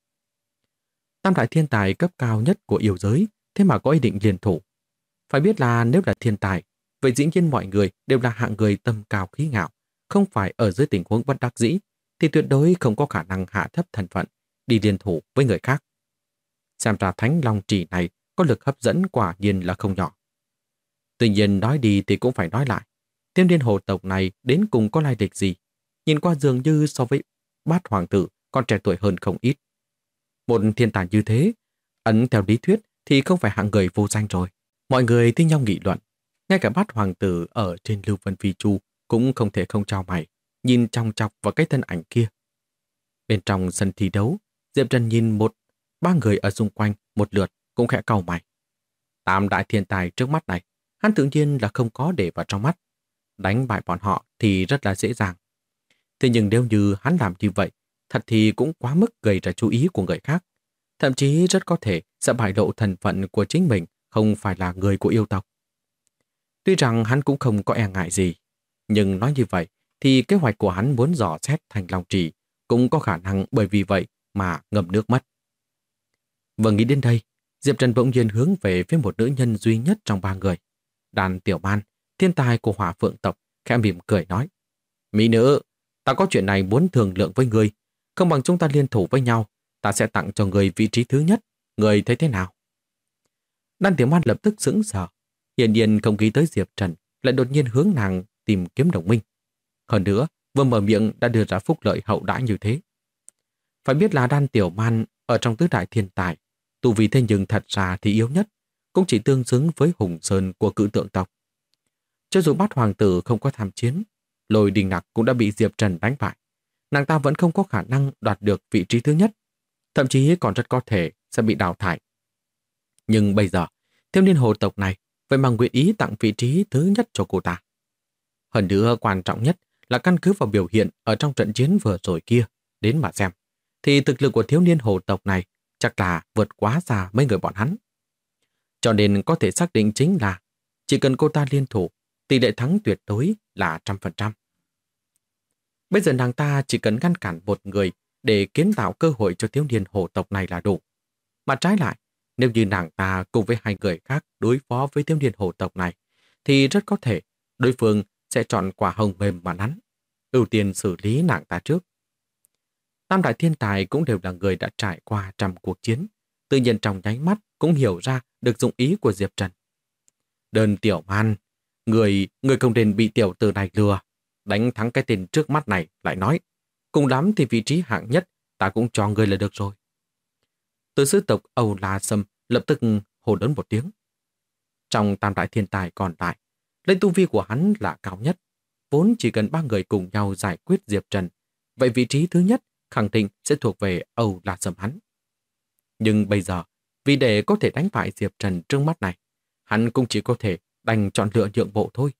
Tam đại thiên tài cấp cao nhất của yêu giới, thế mà có ý định liên thủ. Phải biết là nếu là thiên tài, vậy dĩ nhiên mọi người đều là hạng người tâm cao khí ngạo, không phải ở dưới tình huống bất đắc dĩ, thì tuyệt đối không có khả năng hạ thấp thân phận, đi liên thủ với người khác. Xem ra Thánh Long Chỉ này có lực hấp dẫn quả nhiên là không nhỏ. Tuy nhiên nói đi thì cũng phải nói lại, Thiên Điên Hồ tộc này đến cùng có lai lịch gì? Nhìn qua dường như so với Bát Hoàng tử còn trẻ tuổi hơn không ít. Một thiên tài như thế, ấn theo lý thuyết thì không phải hạng người vô danh rồi. Mọi người thi nhau nghị luận, ngay cả Bát Hoàng tử ở trên Lưu Vân Phi Chu cũng không thể không chau mày, nhìn chòng chọc vào cái thân ảnh kia. Bên trong sân thi đấu, Diệp Trần nhìn 3 người ở xung quanh một lượt cũng khẽ cau mày. Tam đại thiên tài trước mắt này, hắn tự nhiên là không có để vào trong mắt. Đánh bại bọn họ thì rất là dễ dàng. Thế nhưng nếu như hắn làm như vậy, thật thì cũng quá mức gây ra chú ý của người khác. Thậm chí rất có thể sẽ bại lộ thân phận của chính mình không phải là người của yêu tộc. Tuy rằng hắn cũng không có e ngại gì, nhưng nói như vậy thì kế hoạch của hắn muốn dò xét Thành Long Trì cũng có khả năng bởi vì vậy mà ngậm nước mắt. Vừa nghĩ đến đây, Diệp Trần bỗng nhiên hướng về phía một nữ nhân duy nhất trong 3 người. Đàn Tiểu Man, thiên tài của Hỏa Phượng tộc, khẽ mỉm cười nói. Mỹ nữ, ta có chuyện này muốn thương lượng với người. Không bằng chúng ta liên thủ với nhau, ta sẽ tặng cho người vị trí thứ nhất. Người thấy thế nào? Đàn Tiểu Man lập tức sững sờ. Hiển nhiên không nghĩ tới Diệp Trần lại đột nhiên hướng nàng tìm kiếm đồng minh. Hơn nữa, vừa mở miệng đã đưa ra phúc lợi hậu đãi như thế. Phải biết là Đan Tiểu Man ở trong tứ đại thiên tài, tu vi thế nhưng thật ra thì yếu nhất, cũng chỉ tương xứng với Hùng Sơn của Cự Tượng tộc. Cho dù Bát Hoàng tử không có tham chiến, Lôi Đình Nặc cũng đã bị Diệp Trần đánh bại. Nàng ta vẫn không có khả năng đoạt được vị trí thứ nhất. thậm chí còn rất có thể sẽ bị đào thải. Nhưng bây giờ, thiếu niên hồ tộc này vậy mà nguyện ý tặng vị trí thứ nhất cho cô ta. Hơn nữa quan trọng nhất là căn cứ vào biểu hiện ở trong trận chiến vừa rồi kia đến mà xem, thì thực lực của thiếu niên hồ tộc này chắc là vượt quá xa mấy người bọn hắn. Cho nên có thể xác định chính là chỉ cần cô ta liên thủ, tỷ lệ thắng tuyệt đối là 100%. Bây giờ nàng ta chỉ cần ngăn cản một người để kiến tạo cơ hội cho thiếu niên hồ tộc này là đủ. Mà trái lại, nếu như nàng ta cùng với hai người khác đối phó với thiếu niên hồ tộc này, thì rất có thể đối phương sẽ chọn quả hồng mềm mà nắn, ưu tiên xử lý nàng ta trước. Tam đại thiên tài cũng đều là người đã trải qua trăm cuộc chiến, tự nhiên trong nháy mắt cũng hiểu ra được dụng ý của Diệp Trần. Đơn Tiểu Man, người không nên bị tiểu tử này lừa, đánh thắng cái tên trước mắt này lại nói, cùng lắm thì vị trí hạng nhất ta cũng cho người là được rồi. Từ sư tộc Âu La Sâm lập tức hô lớn một tiếng. Trong tam đại thiên tài còn lại, lấy tu vi của hắn là cao nhất, vốn chỉ cần ba người cùng nhau giải quyết Diệp Trần, vậy vị trí thứ nhất khẳng định sẽ thuộc về Âu La Sâm hắn. Nhưng bây giờ, vì để có thể đánh bại Diệp Trần trước mắt này, hắn cũng chỉ có thể đành chọn lựa nhượng bộ thôi.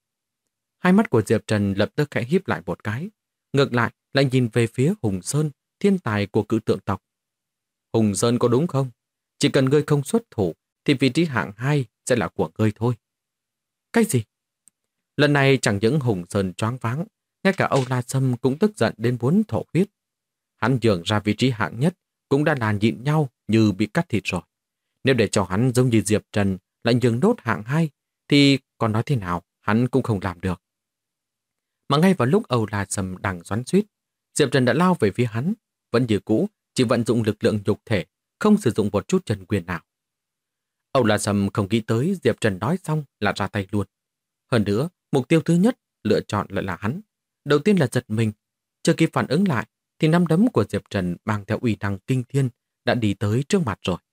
Hai mắt của Diệp Trần lập tức khẽ híp lại một cái, ngược lại lại nhìn về phía Hùng Sơn, thiên tài của cự tượng tộc. Hùng Sơn có đúng không? Chỉ cần ngươi không xuất thủ, thì vị trí hạng 2 sẽ là của ngươi thôi. Cái gì? Lần này chẳng những Hùng Sơn choáng váng, ngay cả Âu La Sâm cũng tức giận đến muốn thổ huyết. Hắn nhường ra vị trí hạng nhất cũng đã là nhịn nhau như bị cắt thịt rồi. Nếu để cho hắn giống như Diệp Trần lại nhường nốt hạng 2, thì còn nói thế nào hắn cũng không làm được. Mà ngay vào lúc Âu La Sâm đang xoắn xuýt, Diệp Trần đã lao về phía hắn, vẫn như cũ, chỉ vận dụng lực lượng nhục thể, không sử dụng một chút chân quyền nào. Âu La Sâm không nghĩ tới Diệp Trần nói xong là ra tay luôn. Hơn nữa, mục tiêu thứ nhất lựa chọn lại là hắn. Đầu tiên là giật mình, chưa kịp phản ứng lại, thì nắm đấm của Diệp Trần mang theo uy năng kinh thiên đã đi tới trước mặt rồi.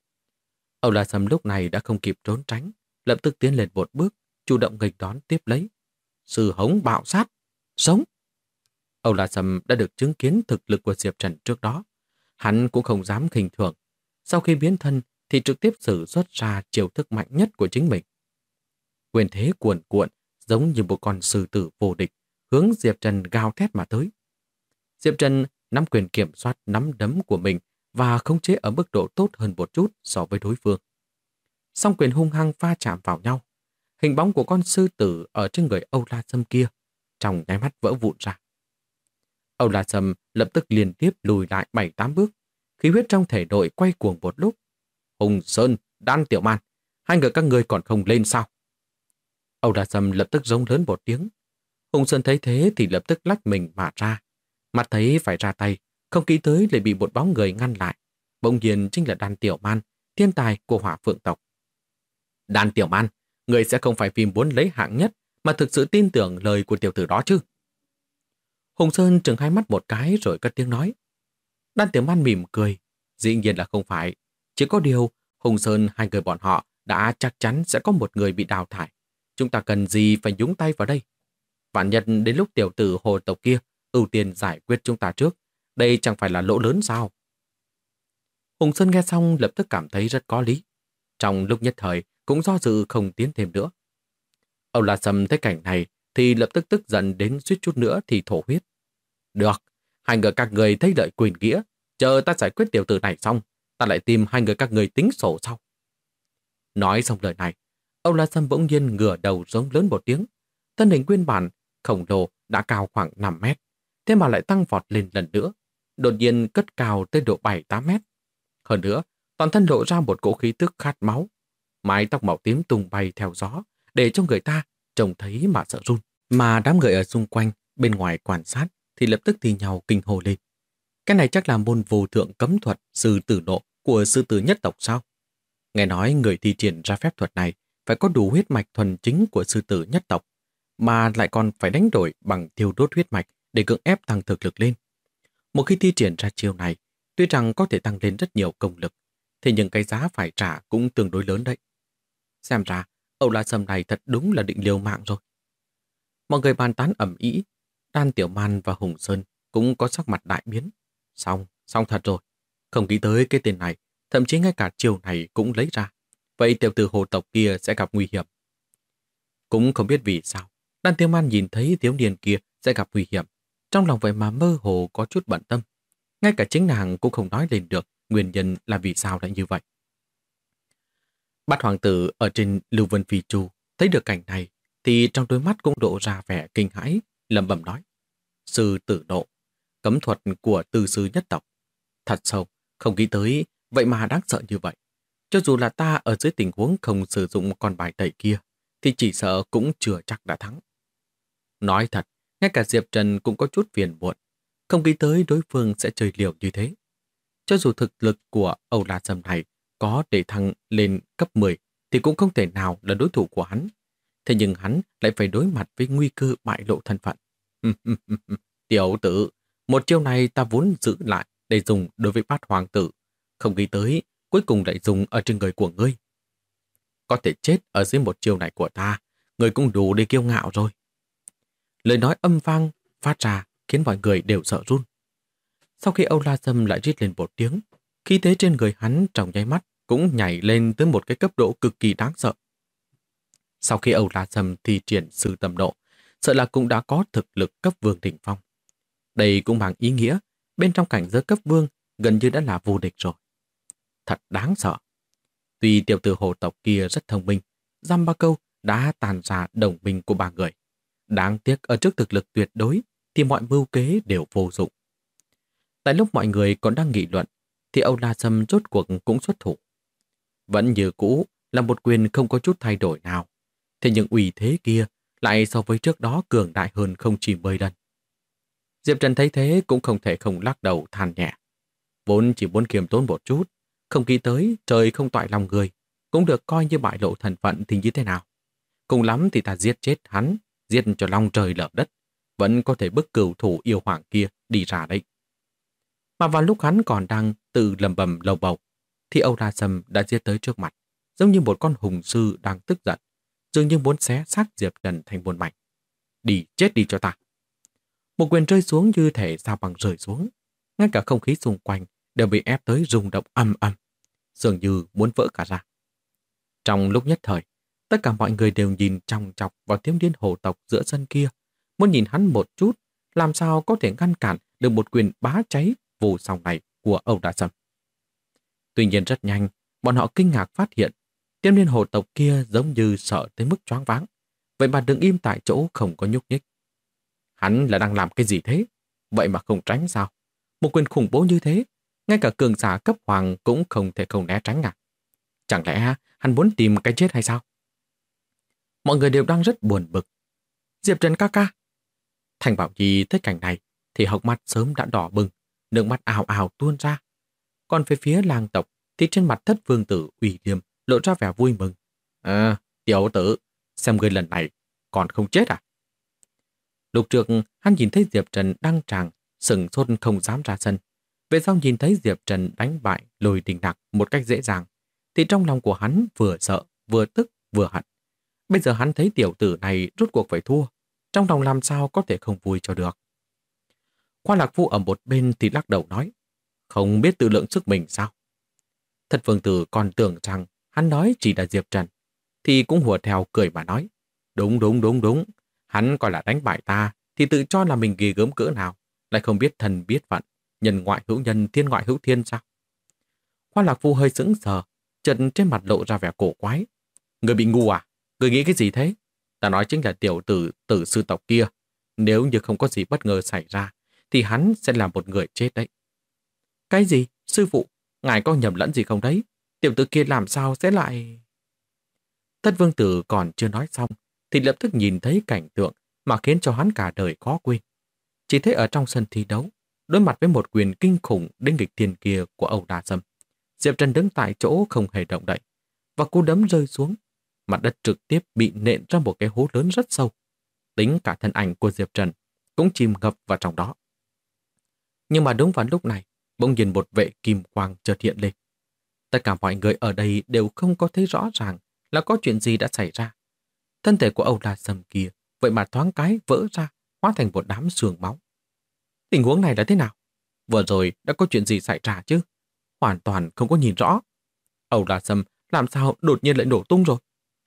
Âu La Sâm lúc này đã không kịp trốn tránh, lập tức tiến lên một bước, chủ động nghênh đón tiếp lấy. Sư hống bạo sát, sống. Âu La Sâm đã được chứng kiến thực lực của Diệp Trần trước đó. Hắn cũng không dám khinh thường. Sau khi biến thân thì trực tiếp sử xuất ra chiêu thức mạnh nhất của chính mình. Quyền thế cuồn cuộn giống như một con sư tử vô địch, hướng Diệp Trần gào thét mà tới. Diệp Trần nắm quyền kiểm soát nắm đấm của mình và khống chế ở mức độ tốt hơn một chút so với đối phương. Song quyền hung hăng va chạm vào nhau. Hình bóng của con sư tử ở trên người Âu La Sâm kia trong nháy mắt vỡ vụn ra. Âu La Sâm lập tức liên tiếp lùi lại 7-8 bước, khí huyết trong thể nội quay cuồng một lúc. Hùng Sơn, Đan Tiểu Man, hai người các ngươi còn không lên sao? Âu La Sâm lập tức rống lớn một tiếng. Hùng Sơn thấy thế thì lập tức lách mình mà ra. Mặt thấy phải ra tay, không nghĩ tới lại bị một bóng người ngăn lại. Bỗng nhiên chính là Đan Tiểu Man, thiên tài của Hỏa Phượng tộc. Đan Tiểu Man, người sẽ không phải vì muốn lấy hạng nhất mà thực sự tin tưởng lời của tiểu tử đó chứ? Hùng Sơn trừng hai mắt một cái rồi cất tiếng nói. Đan Tiểu Man mỉm cười. Dĩ nhiên là không phải. Chỉ có điều, Hùng Sơn hai người bọn họ đã chắc chắn sẽ có một người bị đào thải. Chúng ta cần gì phải nhúng tay vào đây? Vạn nhất đến lúc tiểu tử hồ tộc kia ưu tiên giải quyết chúng ta trước, đây chẳng phải là lỗ lớn sao? Hùng Sơn nghe xong lập tức cảm thấy rất có lý. Trong lúc nhất thời cũng do dự không tiến thêm nữa. Âu La Sâm thấy cảnh này thì lập tức tức giận đến suýt chút nữa thì thổ huyết. Được, hai người các người thấy lợi quyền nghĩa, chờ ta giải quyết tiểu tử này xong, ta lại tìm hai người các người tính sổ sau. Nói xong lời này, Âu La Sâm bỗng nhiên ngửa đầu giống lớn một tiếng. Thân hình nguyên bản khổng lồ đã cao khoảng 5 mét, thế mà lại tăng vọt lên lần nữa, đột nhiên cất cao tới độ 7-8 mét. Hơn nữa, toàn thân lộ ra một cỗ khí tức khát máu, mái tóc màu tím tung bay theo gió, để cho người ta trông thấy mà sợ run. Mà đám người ở xung quanh, bên ngoài quan sát, thì lập tức thì nhau kinh hô lên. Cái này chắc là môn vô thượng cấm thuật sư tử nộ của sư tử nhất tộc sao? Nghe nói người thi triển ra phép thuật này phải có đủ huyết mạch thuần chính của sư tử nhất tộc, mà lại còn phải đánh đổi bằng thiêu đốt huyết mạch để cưỡng ép tăng thực lực lên. Một khi thi triển ra chiêu này, tuy rằng có thể tăng lên rất nhiều công lực, thế nhưng cái giá phải trả cũng tương đối lớn đấy. Xem ra, Âu La Sâm này thật đúng là định liều mạng rồi. Mọi người bàn tán ầm ĩ, Đan Tiểu Man và Hùng Sơn cũng có sắc mặt đại biến. Xong thật rồi. Không nghĩ tới cái tên này, thậm chí ngay cả chiều này cũng lấy ra. Vậy tiểu tử hồ tộc kia sẽ gặp nguy hiểm. Cũng không biết vì sao, Đan Tiêu Man nhìn thấy thiếu niên kia sẽ gặp nguy hiểm. Trong lòng vậy mà mơ hồ có chút bận tâm. Ngay cả chính nàng cũng không nói lên được nguyên nhân là vì sao lại như vậy. Bát hoàng tử ở trên Lưu Vân Phi Chu thấy được cảnh này thì trong đôi mắt cũng lộ ra vẻ kinh hãi, lẩm bẩm nói. Sư tử nộ, cấm thuật của tư sư nhất tộc. Thật sâu, không nghĩ tới vậy mà đáng sợ như vậy. Cho dù là ta ở dưới tình huống không sử dụng con bài tẩy kia thì chỉ sợ cũng chưa chắc đã thắng. Nói thật, ngay cả Diệp Trần cũng có chút phiền muộn. Không nghĩ tới đối phương sẽ chơi liều như thế. Cho dù thực lực của Âu La Sâm này có để thăng lên cấp 10 thì cũng không thể nào là đối thủ của hắn. Thế nhưng hắn lại phải đối mặt với nguy cơ bại lộ thân phận. Tiểu tử, một chiêu này ta vốn giữ lại để dùng đối với bát hoàng tử. Không nghĩ tới, cuối cùng lại dùng ở trên người của ngươi. Có thể chết ở dưới một chiêu này của ta, ngươi cũng đủ để kiêu ngạo rồi. Lời nói âm vang phát ra khiến mọi người đều sợ run. Sau khi Âu La Sâm lại rít lên một tiếng, khí thế trên người hắn trong nháy mắt cũng nhảy lên tới một cái cấp độ cực kỳ đáng sợ. Sau khi Âu La Sâm thi triển sư tầm độ, sợ là cũng đã có thực lực cấp vương đỉnh phong. Đây cũng mang ý nghĩa, bên trong cảnh giới cấp vương gần như đã là vô địch rồi. Thật đáng sợ. Tuy tiểu tử hồ tộc kia rất thông minh, dăm ba câu đã tàn ra đồng minh của ba người. Đáng tiếc ở trước thực lực tuyệt đối thì mọi mưu kế đều vô dụng. Tại lúc mọi người còn đang nghị luận thì Âu La Sâm rốt cuộc cũng xuất thủ. Vẫn như cũ là một quyền không có chút thay đổi nào. Thế nhưng uy thế kia lại so với trước đó cường đại hơn không chỉ 10 lần. Diệp Trần thấy thế cũng không thể không lắc đầu than nhẹ. Vốn chỉ muốn kiềm tốn một chút, không nghĩ tới trời không toại lòng người, cũng được coi như bại lộ thân phận thì như thế nào. Cùng lắm thì ta giết chết hắn, giết cho long trời lở đất, vẫn có thể bức cửu thủ yêu hoàng kia đi ra đấy. Mà vào lúc hắn còn đang tự lầm bầm lầu bầu, thì Âu La Sâm đã giết tới trước mặt, giống như một con hùng sư đang tức giận, dường như muốn xé xác Diệp Trần thành muôn mảnh. Đi, chết đi cho ta. Một quyền rơi xuống như thể sao bằng rơi xuống, ngay cả không khí xung quanh đều bị ép tới rung động ầm ầm, dường như muốn vỡ cả ra. Trong lúc nhất thời, tất cả mọi người đều nhìn chòng chọc vào thiếu niên hồ tộc giữa sân kia, muốn nhìn hắn một chút, làm sao có thể ngăn cản được một quyền bá cháy vô song này của Âu La Sâm. Tuy nhiên rất nhanh, bọn họ kinh ngạc phát hiện thiếu niên hồ tộc kia giống như sợ tới mức choáng váng, vậy mà đứng im tại chỗ không có nhúc nhích. Hắn là đang làm cái gì thế? Vậy mà không tránh sao? Một quyền khủng bố như thế, ngay cả cường giả cấp hoàng cũng không thể không né tránh à? Chẳng lẽ hắn muốn tìm cái chết hay sao? Mọi người đều đang rất buồn bực. Diệp Trần ca ca. Thành Bảo Nhi thấy cảnh này thì hốc mắt sớm đã đỏ bừng, nước mắt ào ào tuôn ra. Còn về phía lang tộc thì trên mặt thất vương tử Uy Liêm lộ ra vẻ vui mừng. Tiểu tử, xem ngươi lần này còn không chết à? Lúc trước hắn nhìn thấy Diệp Trần đăng tràng, sừng sốt không dám ra sân. Về sau nhìn thấy Diệp Trần đánh bại Lôi Đình Nặc một cách dễ dàng, thì trong lòng của hắn vừa sợ, vừa tức, vừa hận. Bây giờ hắn thấy tiểu tử này rút cuộc phải thua, trong lòng làm sao có thể không vui cho được. Khoa Lạc Phu ở một bên thì lắc đầu nói, không biết tự lượng sức mình sao? Thật vương tử còn tưởng rằng hắn nói chỉ là Diệp Trần, thì cũng hùa theo cười mà nói, đúng. Hắn coi là đánh bại ta thì tự cho là mình ghê gớm cỡ nào, lại không biết thần biết phận, nhân ngoại hữu nhân, thiên ngoại hữu thiên sao? Khoa Lạc Phu hơi sững sờ, chợt trên mặt lộ ra vẻ cổ quái. Người bị ngu à? Người nghĩ cái gì thế? Ta nói chính là tiểu tử tử sư tộc kia. Nếu như không có gì bất ngờ xảy ra, thì hắn sẽ là một người chết đấy. Cái gì? Sư phụ, ngài có nhầm lẫn gì không đấy? Tiểu tử kia làm sao sẽ lại... Thất vương tử còn chưa nói xong, thì lập tức nhìn thấy cảnh tượng mà khiến cho hắn cả đời khó quên. Chỉ thấy ở trong sân thi đấu, đối mặt với một quyền kinh khủng đến nghịch thiên kia của Âu La Sâm, Diệp Trần đứng tại chỗ không hề động đậy, và cú đấm rơi xuống, mặt đất trực tiếp bị nện ra một cái hố lớn rất sâu. Tính cả thân ảnh của Diệp Trần cũng chìm ngập vào trong đó. Nhưng mà đúng vào lúc này, bỗng nhiên một vệ kim quang chợt hiện lên. Tất cả mọi người ở đây đều không có thấy rõ ràng là có chuyện gì đã xảy ra. Thân thể của Âu La Sâm kia vậy mà thoáng cái vỡ ra, hóa thành một đám xương máu. Tình huống này là thế nào? Vừa rồi đã có chuyện gì xảy ra chứ? hoàn toàn không có nhìn rõ. Âu La Sâm làm sao đột nhiên lại nổ tung rồi?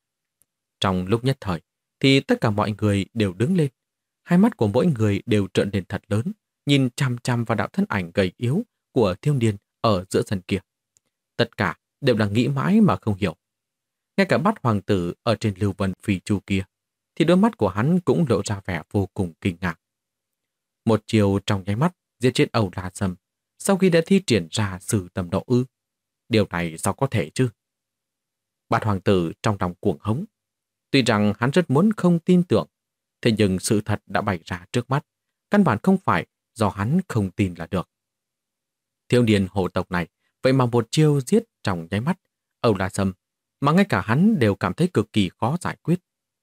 Trong lúc nhất thời, thì tất cả mọi người đều đứng lên. Hai mắt của mỗi người đều trợn lên thật lớn, nhìn chăm chăm vào đạo thân ảnh gầy yếu của thiếu niên ở giữa sân kia. Tất cả đều là nghĩ mãi mà không hiểu. Ngay cả Bát hoàng tử ở trên Lưu Vân Phi Chu kia, thì đôi mắt của hắn cũng lộ ra vẻ vô cùng kinh ngạc. Một chiều trong nháy mắt giết chết Âu La Sâm, sau khi đã thi triển ra sự tầm độ ư. Điều này sao có thể chứ? Bát hoàng tử trong lòng cuồng hống. Tuy rằng hắn rất muốn không tin tưởng, thế nhưng sự thật đã bày ra trước mắt, căn bản không phải do hắn không tin là được. Thiếu niên hồ tộc này, vậy mà một chiêu giết trong nháy mắt Âu La Sâm, mà ngay cả hắn đều cảm thấy cực kỳ khó giải quyết.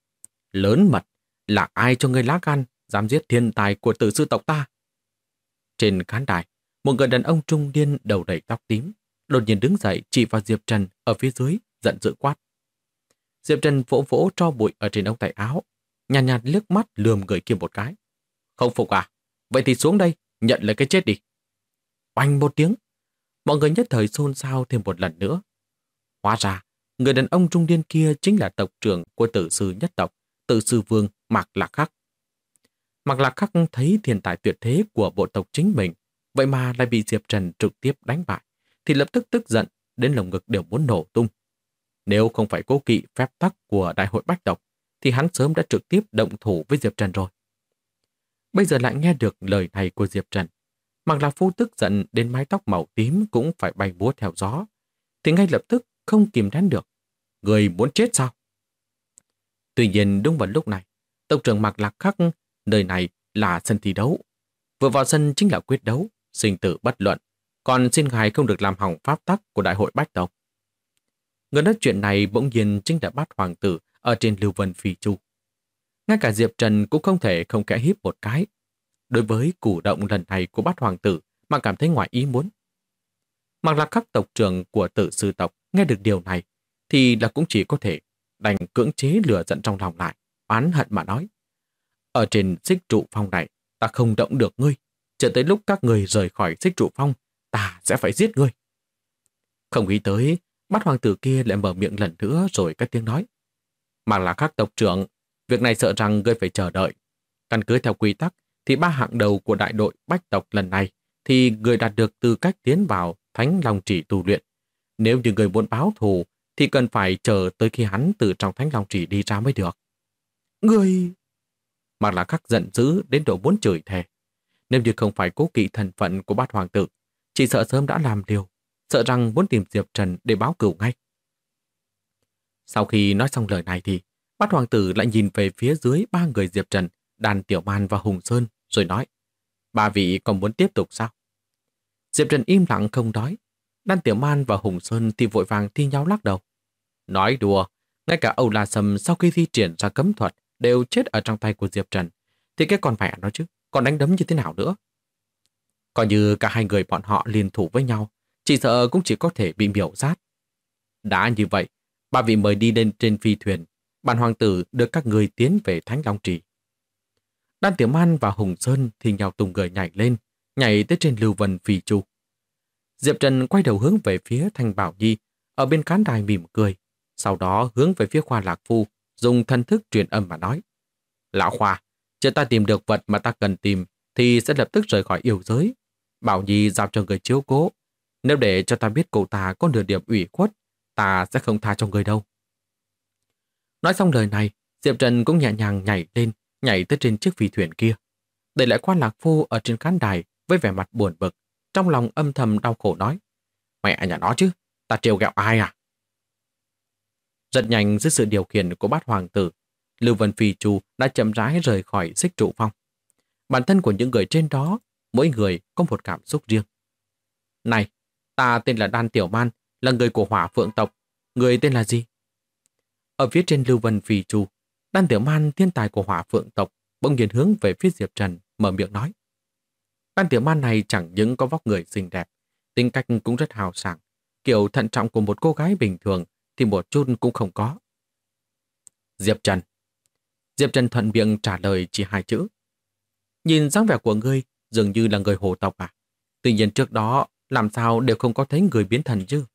Lớn mật, là ai cho ngươi lá gan dám giết thiên tài của tử sư tộc ta? Trên khán đài, một người đàn ông trung niên đầu đầy tóc tím, đột nhiên đứng dậy chỉ vào Diệp Trần ở phía dưới, giận dữ quát. Diệp Trần vỗ vỗ tro bụi ở trên ống tay áo, nhàn nhạt liếc mắt lườm người kia một cái. Không phục à? Vậy thì xuống đây, nhận lấy cái chết đi. Oanh một tiếng, mọi người nhất thời xôn xao thêm một lần nữa. Hóa ra, người đàn ông trung niên kia chính là tộc trưởng của tử sư nhất tộc, tử sư vương Mạc Lạc Khắc. Mạc Lạc Khắc thấy thiên tài tuyệt thế của bộ tộc chính mình, vậy mà lại bị Diệp Trần trực tiếp đánh bại, thì lập tức tức giận, đến lồng ngực đều muốn nổ tung. Nếu không phải cố kỵ phép tắc của đại hội bách tộc, thì hắn sớm đã trực tiếp động thủ với Diệp Trần rồi. Bây giờ lại nghe được lời này của Diệp Trần, Mạc Lạc Phu tức giận đến mái tóc màu tím cũng phải bay múa theo gió, thì ngay lập tức không kìm nén được. Người muốn chết sao? Tuy nhiên đúng vào lúc này, tộc trưởng Mạc Lạc Khắc, nơi này là sân thi đấu. Vừa vào sân chính là quyết đấu, sinh tử bất luận, còn xin ngài không được làm hỏng pháp tắc của đại hội bách tộc. Người nói chuyện này bỗng nhiên chính là Bát hoàng tử ở trên Lưu Vân Phi Chu. Ngay cả Diệp Trần cũng không thể không khẽ híp một cái. Đối với cử động lần này của Bát hoàng tử mà cảm thấy ngoài ý muốn. Mạc Lạc Khắc tộc trưởng của tử sư tộc nghe được điều này thì là cũng chỉ có thể đành cưỡng chế lửa giận trong lòng lại, oán hận mà nói. Ở trên xích trụ phong này, ta không động được ngươi. Chờ tới lúc các người rời khỏi xích trụ phong, ta sẽ phải giết ngươi. Không nghĩ tới, Bát hoàng tử kia lại mở miệng lần nữa rồi cất tiếng nói. Mạc Lạc Khắc tộc trưởng, việc này sợ rằng ngươi phải chờ đợi. Căn cứ theo quy tắc, thì 3 hạng đầu của đại đội bách tộc lần này thì người đạt được tư cách tiến vào Thánh Long Trì tu luyện. Nếu như người muốn báo thù, thì cần phải chờ tới khi hắn từ trong Thánh Long Trì đi ra mới được. Người... Mạc Lạc Khắc giận dữ đến độ muốn chửi thề. Nếu như không phải cố kỵ thân phận của Bát hoàng tử, chỉ sợ sớm đã làm liều, sợ rằng muốn tìm Diệp Trần để báo cửu ngay. Sau khi nói xong lời này thì Bát hoàng tử lại nhìn về phía dưới 3 người Diệp Trần, Đan Tiểu Man và Hùng Sơn, rồi nói, 3 vị còn muốn tiếp tục sao? Diệp Trần im lặng không nói. Đan Tiểu Man và Hùng Sơn thì vội vàng thi nhau lắc đầu. Nói đùa, ngay cả Âu La Sâm sau khi thi triển ra cấm thuật đều chết ở trong tay của Diệp Trần, thì cái con mẹ nó chứ, còn đánh đấm như thế nào nữa? Coi như cả hai người bọn họ liên thủ với nhau, chỉ sợ cũng chỉ có thể bị miểu sát. Đã như vậy, 3 vị mời đi lên trên phi thuyền, bản hoàng tử đưa các người tiến về Thánh Long Trì. Đan Tiểu Man và Hùng Sơn thì nhau tung người nhảy lên, nhảy tới trên Lưu Vân Phi Chu. Diệp Trần quay đầu hướng về phía Thanh Bảo Nhi, ở bên khán đài mỉm cười, sau đó hướng về phía Khoa Lạc Phu, dùng thân thức truyền âm mà nói. Lão Khoa, chờ ta tìm được vật mà ta cần tìm, thì sẽ lập tức rời khỏi yêu giới. Bảo Nhi giao cho người chiếu cố. Nếu để cho ta biết cậu ta có nửa điểm ủy khuất, ta sẽ không tha cho người đâu. Nói xong lời này, Diệp Trần cũng nhẹ nhàng nhảy lên, nhảy tới trên chiếc phi thuyền kia. Để lại Khoa Lạc Phu ở trên khán đài với vẻ mặt buồn bực, trong lòng âm thầm đau khổ nói. Mẹ nhà nó chứ, ta trêu ghẹo ai à? Rất nhanh dưới sự điều khiển của Bát hoàng tử, Lưu Vân Phi Chu đã chậm rãi rời khỏi xích trụ phong. Bản thân của những người trên đó, mỗi người có một cảm xúc riêng. Này, ta tên là Đan Tiểu Man, là người của Hỏa Phượng tộc. Người tên là gì? Ở phía trên Lưu Vân Phi Chu, Đan Tiểu Man thiên tài của Hỏa Phượng tộc bỗng nhiên hướng về phía Diệp Trần, mở miệng nói. Đan Tiểu Man này chẳng những có vóc người xinh đẹp, tính cách cũng rất hào sảng, kiểu thận trọng của một cô gái bình thường thì một chút cũng không có. Diệp Trần. Diệp Trần thuận miệng trả lời chỉ 2 chữ. Nhìn dáng vẻ của ngươi dường như là người hồ tộc à? Tuy nhiên trước đó làm sao đều không có thấy người biến thần chứ?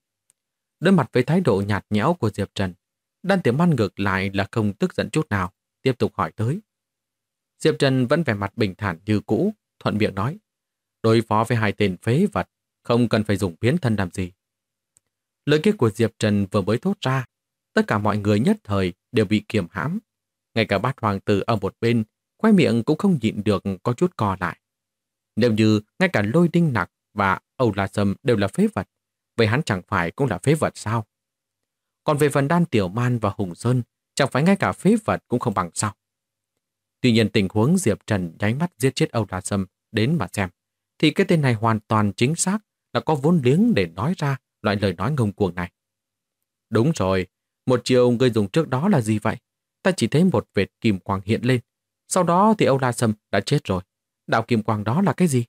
Đối mặt với thái độ nhạt nhẽo của Diệp Trần, Đan Tiểu Man ngược lại là không tức giận chút nào, tiếp tục hỏi tới. Diệp Trần vẫn vẻ mặt bình thản như cũ, thuận miệng nói. Đối phó với hai tên phế vật, không cần phải dùng biến thân làm gì. Lời kia của Diệp Trần vừa mới thốt ra, tất cả mọi người nhất thời đều bị kiềm hãm. Ngay cả Bát Hoàng tử ở một bên, khoe miệng cũng không nhịn được có chút co lại. Nếu như ngay cả Lôi Đinh Nặc và Âu La Sâm đều là phế vật, vậy hắn chẳng phải cũng là phế vật sao? Còn về phần Đan Tiểu Man và Hùng Sơn, chẳng phải ngay cả phế vật cũng không bằng sao? Tuy nhiên tình huống Diệp Trần nháy mắt giết chết Âu La Sâm đến mà xem, thì cái tên này hoàn toàn chính xác là có vốn liếng để nói ra loại lời nói ngông cuồng này. Đúng rồi, một chiều người dùng trước đó là gì vậy? Ta chỉ thấy một vệt kim quang hiện lên, sau đó thì Âu La Sâm đã chết rồi. Đạo kim quang đó là cái gì?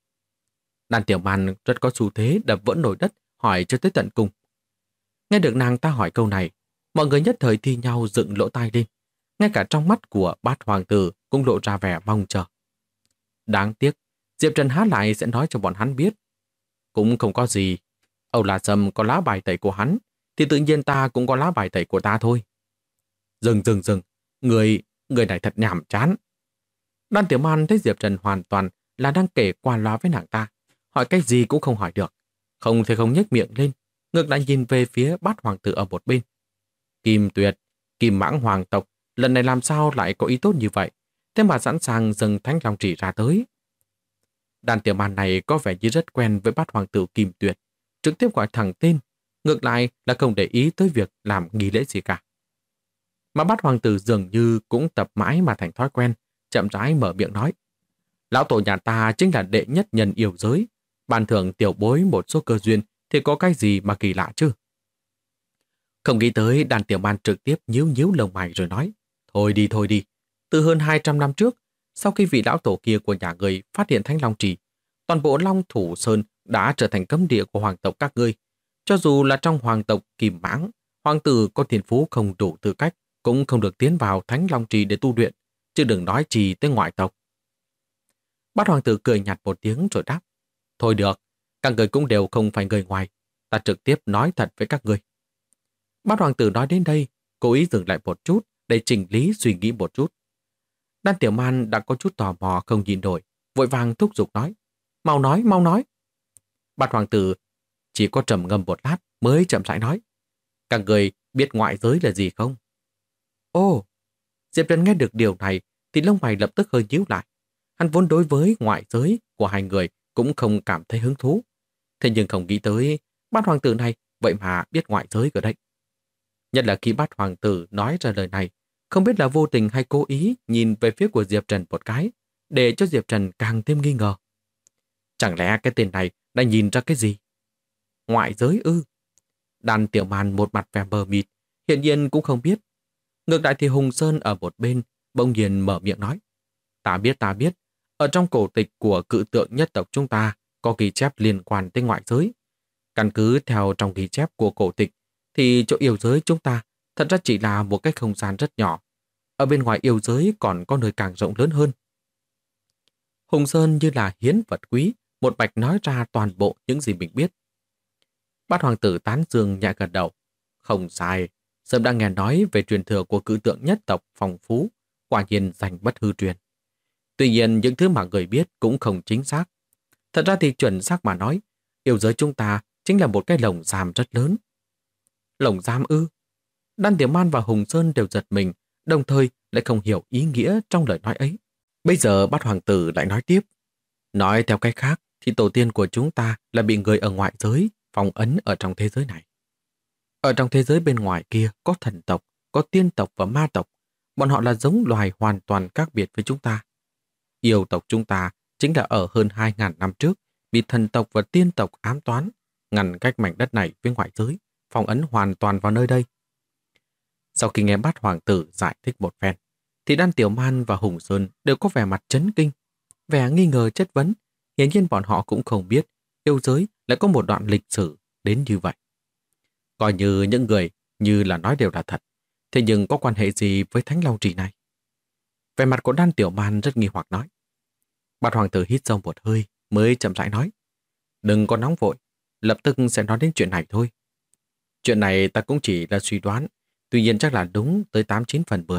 Đan Tiểu Man rất có xu thế đập vỡ nồi đất, hỏi cho tới tận cùng. Nghe được nàng ta hỏi câu này, mọi người nhất thời thi nhau dựng lỗ tai lên. Ngay cả trong mắt của Bát Hoàng tử cũng lộ ra vẻ mong chờ. Đáng tiếc, Diệp Trần há lại sẽ nói cho bọn hắn biết. Cũng không có gì. Âu La Sâm có lá bài tẩy của hắn, thì tự nhiên ta cũng có lá bài tẩy của ta thôi. Dừng. Người này thật nhàm chán. Đan Tiểu Man thấy Diệp Trần hoàn toàn là đang kể qua loa với nàng ta. Hỏi cái gì cũng không hỏi được. Không thể không nhếch miệng lên, ngược lại nhìn về phía Bát Hoàng tử ở một bên. Kim Tuyệt, Kim Mãng Hoàng tộc, lần này làm sao lại có ý tốt như vậy? Thế mà sẵn sàng dâng Thánh Long Chỉ ra tới. Đan Tiểu Man này có vẻ như rất quen với Bát Hoàng tử Kim Tuyệt, trực tiếp gọi thẳng tên, ngược lại là không để ý tới việc làm nghi lễ gì cả. Mà Bát Hoàng tử dường như cũng tập mãi mà thành thói quen, chậm rãi mở miệng nói. Lão tổ nhà ta chính là đệ nhất nhân yêu giới, ban thưởng tiểu bối một số cơ duyên thì có cái gì mà kỳ lạ chứ? Không nghĩ tới Đan Tiểu Man trực tiếp nhíu lông mày rồi nói. Thôi đi. Từ hơn 200 năm trước, sau khi vị lão tổ kia của nhà người phát hiện Thánh Long Trì, toàn bộ Long Thủ Sơn đã trở thành cấm địa của hoàng tộc các ngươi. Cho dù là trong hoàng tộc Kim Mãng, hoàng tử có thiên phú không đủ tư cách, cũng không được tiến vào Thánh Long Trì để tu luyện, chứ đừng nói gì tới ngoại tộc. Bát Hoàng tử cười nhạt một tiếng rồi đáp. Thôi được, các người cũng đều không phải người ngoài, ta trực tiếp nói thật với các người. Bát Hoàng tử nói đến đây, cố ý dừng lại một chút để chỉnh lý suy nghĩ một chút. Đan Tiểu Man đã có chút tò mò không nhịn nổi, vội vàng thúc giục nói. Mau nói. Bát Hoàng tử chỉ có trầm ngâm một lát mới chậm rãi nói. Các người biết ngoại giới là gì không? Ồ, Diệp Trần nghe được điều này thì lông mày lập tức hơi nhíu lại. Hắn vốn đối với ngoại giới của hai người cũng không cảm thấy hứng thú. Thế nhưng không nghĩ tới Bát Hoàng tử này vậy mà biết ngoại giới ở đây. Nhất là khi Bát Hoàng tử nói ra lời này, không biết là vô tình hay cố ý nhìn về phía của Diệp Trần một cái, để cho Diệp Trần càng thêm nghi ngờ. Chẳng lẽ cái tên này đã nhìn ra cái gì? Ngoại giới ư? Đan Tiểu Man một mặt vẻ mờ mịt, hiện nhiên cũng không biết. Ngược lại thì Hùng Sơn ở một bên, bỗng nhiên mở miệng nói. Ta biết. Ở trong cổ tịch của cự tượng nhất tộc chúng ta có ghi chép liên quan tới ngoại giới. Căn cứ theo trong ghi chép của cổ tịch, thì chỗ yêu giới chúng ta thật ra chỉ là một cái không gian rất nhỏ. Ở bên ngoài yêu giới còn có nơi càng rộng lớn hơn. Hùng Sơn như là hiến vật quý, một mạch nói ra toàn bộ những gì mình biết. Bát Hoàng tử tán dương nhẹ gật đầu. Không sai, sớm đã nghe nói về truyền thừa của cự tượng nhất tộc phong phú, quả nhiên danh bất hư truyền. Tuy nhiên những thứ mà người biết cũng không chính xác. Thật ra thì chuẩn xác mà nói, yêu giới chúng ta chính là một cái lồng giam rất lớn. Lồng giam ư? Đan Tiểu Man và Hùng Sơn đều giật mình, đồng thời lại không hiểu ý nghĩa trong lời nói ấy. Bây giờ Bát Hoàng tử lại nói tiếp. Nói theo cách khác thì tổ tiên của chúng ta là bị người ở ngoại giới phong ấn ở trong thế giới này. Ở trong thế giới bên ngoài kia có thần tộc, có tiên tộc và ma tộc. Bọn họ là giống loài hoàn toàn khác biệt với chúng ta. Yêu tộc chúng ta chính là ở hơn 2.000 năm trước bị thần tộc và tiên tộc ám toán, ngăn cách mảnh đất này với ngoại giới, phong ấn hoàn toàn vào nơi đây. Sau khi nghe Bát Hoàng tử giải thích một phen, thì Đan Tiểu Man và Hùng Sơn đều có vẻ mặt chấn kinh, vẻ nghi ngờ chất vấn. Hiển nhiên bọn họ cũng không biết yêu giới lại có một đoạn lịch sử đến như vậy. Coi như những người như là nói đều là thật, thế nhưng có quan hệ gì với Thánh Long Trì này? Vẻ mặt của Đan Tiểu Man rất nghi hoặc nói. Bát Hoàng tử hít sâu một hơi mới chậm rãi nói. Đừng có nóng vội, lập tức sẽ nói đến chuyện này thôi. Chuyện này ta cũng chỉ là suy đoán, tuy nhiên chắc là đúng tới 89/10.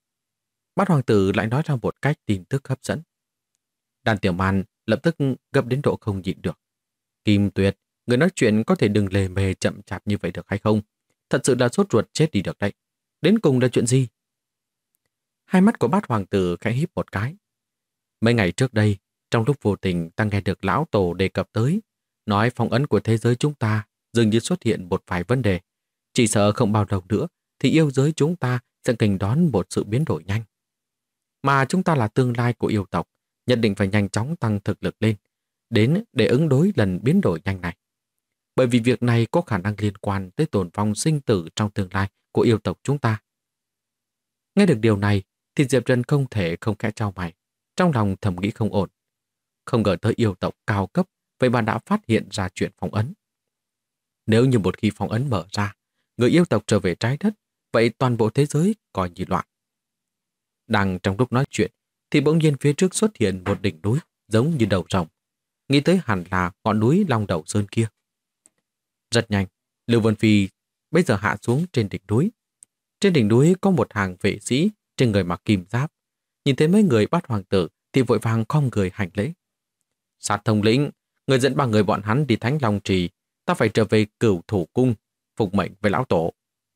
Bát hoàng tử lại nói ra một cách tin tức hấp dẫn. Đàn Tiểu Man lập tức gấp đến độ không nhịn được. Kim Tuyệt, người nói chuyện có thể đừng lề mề chậm chạp như vậy được hay không? Thật sự là sốt ruột chết đi được đấy. Đến cùng là chuyện gì? Hai mắt của bát hoàng tử khẽ híp một cái. Mấy ngày trước đây, trong lúc vô tình ta nghe được lão tổ đề cập tới, nói phong ấn của thế giới chúng ta dường như xuất hiện một vài vấn đề. Chỉ sợ không bao lâu nữa thì yêu giới chúng ta sẽ nghênh đón một sự biến đổi nhanh. Mà chúng ta là tương lai của yêu tộc, nhất định phải nhanh chóng tăng thực lực lên, đến để ứng đối lần biến đổi nhanh này. Bởi vì việc này có khả năng liên quan tới tồn vong sinh tử trong tương lai của yêu tộc chúng ta. Nghe được điều này thì Diệp Trần không thể không khẽ chau mày, trong lòng thầm nghĩ không ổn. Không ngờ tới yêu tộc cao cấp, vậy mà đã phát hiện ra chuyện phong ấn. Nếu như một khi phong ấn mở ra, người yêu tộc trở về trái đất, vậy toàn bộ thế giới coi như loạn. Đang trong lúc nói chuyện, thì bỗng nhiên phía trước xuất hiện một đỉnh núi giống như đầu rồng. Nghĩ tới hẳn là ngọn núi Long Đầu Sơn kia. Rất nhanh, Lưu Vân Phi bây giờ hạ xuống trên đỉnh núi. Trên đỉnh núi có một hàng vệ sĩ trên người mặc kim giáp. Nhìn thấy mấy người bắt hoàng tử thì vội vàng khom người hành lễ. Sát thống lĩnh, người dẫn 3 người bọn hắn đi Thánh Long Trì, ta phải trở về Cửu Thủ Cung, phục mệnh với lão tổ.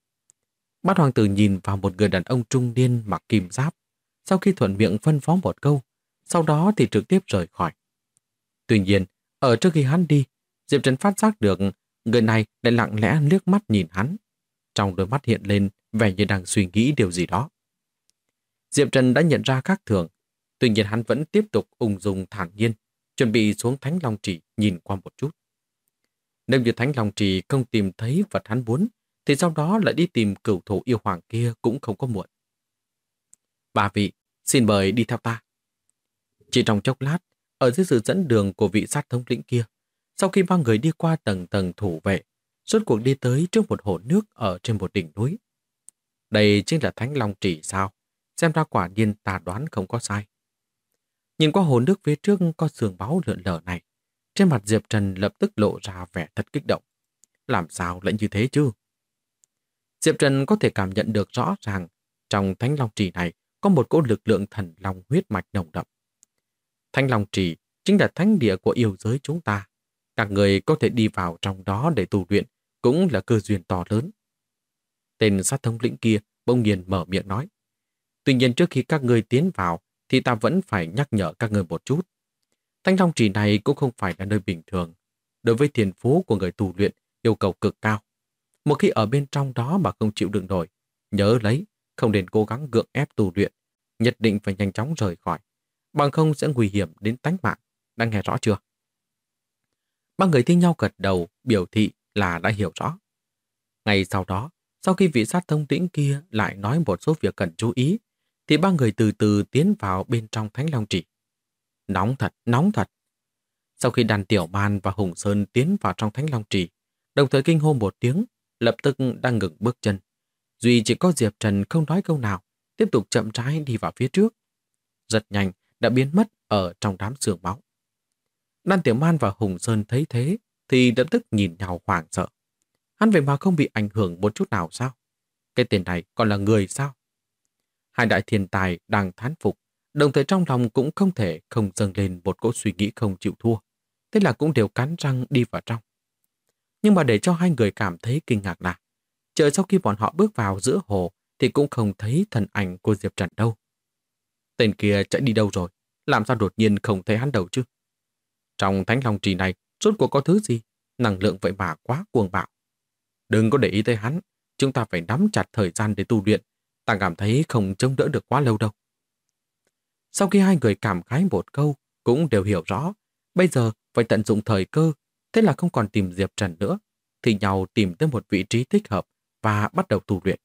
Bát hoàng tử nhìn vào một người đàn ông trung niên mặc kim giáp, sau khi thuận miệng phân phó một câu, sau đó thì trực tiếp rời khỏi. Tuy nhiên, ở trước khi hắn đi, Diệp Trần phát giác được người này lại lặng lẽ liếc mắt nhìn hắn. Trong đôi mắt hiện lên vẻ như đang suy nghĩ điều gì đó. Diệp Trần đã nhận ra khác thường, tuy nhiên hắn vẫn tiếp tục ung dung thản nhiên, chuẩn bị xuống Thánh Long Trì nhìn qua một chút. Nếu như Thánh Long Trì không tìm thấy vật hắn muốn, thì sau đó lại đi tìm cửu thủ yêu hoàng kia cũng không có muộn. Ba vị, xin mời đi theo ta. Chỉ trong chốc lát, ở dưới sự dẫn đường của vị sát thống lĩnh kia, sau khi ba người đi qua tầng tầng thủ vệ, rốt cuộc đi tới trước một hồ nước ở trên một đỉnh núi. Đây chính là Thánh Long Trì sao? Xem ra quả nhiên ta đoán không có sai. Nhìn qua hồ nước phía trước có sương báu lượn lờ này, trên mặt Diệp Trần lập tức lộ ra vẻ thật kích động. Làm sao lại như thế chứ? Diệp Trần có thể cảm nhận được rõ ràng trong Thánh Long Trì này có một cỗ lực lượng thần long huyết mạch nồng đậm. Thánh Long Trì chính là thánh địa của yêu giới chúng ta. Các người có thể đi vào trong đó để tu luyện cũng là cơ duyên to lớn. Tên sát thống lĩnh kia bỗng nhiên mở miệng nói. Tuy nhiên trước khi các ngươi tiến vào thì ta vẫn phải nhắc nhở các ngươi một chút. Thánh Long Trì này cũng không phải là nơi bình thường. Đối với thiên phú của người tu luyện yêu cầu cực cao. Một khi ở bên trong đó mà không chịu đựng nổi, nhớ lấy, không nên cố gắng gượng ép tu luyện, nhất định phải nhanh chóng rời khỏi, bằng không sẽ nguy hiểm đến tánh mạng. Đã nghe rõ chưa? Ba người thi nhau gật đầu, biểu thị là đã hiểu rõ. Ngay sau đó, sau khi vị sát thông tĩnh kia lại nói một số việc cần chú ý, thì ba người từ từ tiến vào bên trong Thánh Long Trì. Nóng thật, nóng thật. Sau khi Đàn Tiểu Man và Hùng Sơn tiến vào trong Thánh Long Trì, đồng thời kinh hô một tiếng, lập tức đang ngừng bước chân. Duy chỉ có Diệp Trần không nói câu nào, tiếp tục chậm rãi đi vào phía trước. Rất nhanh đã biến mất ở trong đám sương máu. Đan Tiểu Man và Hùng Sơn thấy thế thì lập tức nhìn nhau hoảng sợ. Hắn vậy mà không bị ảnh hưởng một chút nào sao? Cái tên này còn là người sao? Hai đại thiên tài đang thán phục, đồng thời trong lòng cũng không thể không dâng lên một cỗ suy nghĩ không chịu thua. Thế là cũng đều cắn răng đi vào trong. Nhưng mà để cho hai người cảm thấy kinh ngạc là chờ sau khi bọn họ bước vào giữa hồ thì cũng không thấy thân ảnh của Diệp Trần đâu. Tên kia chạy đi đâu rồi? Làm sao đột nhiên không thấy hắn đâu chứ? Trong Thánh Long Trì này rốt cuộc có thứ gì? Năng lượng vậy mà quá cuồng bạo. Đừng có để ý tới hắn, chúng ta phải nắm chặt thời gian để tu luyện. Ta cảm thấy không chống đỡ được quá lâu đâu. Sau khi hai người cảm khái một câu, cũng đều hiểu rõ, bây giờ phải tận dụng thời cơ, thế là không còn tìm Diệp Trần nữa, thì nhau tìm tới một vị trí thích hợp và bắt đầu tu luyện.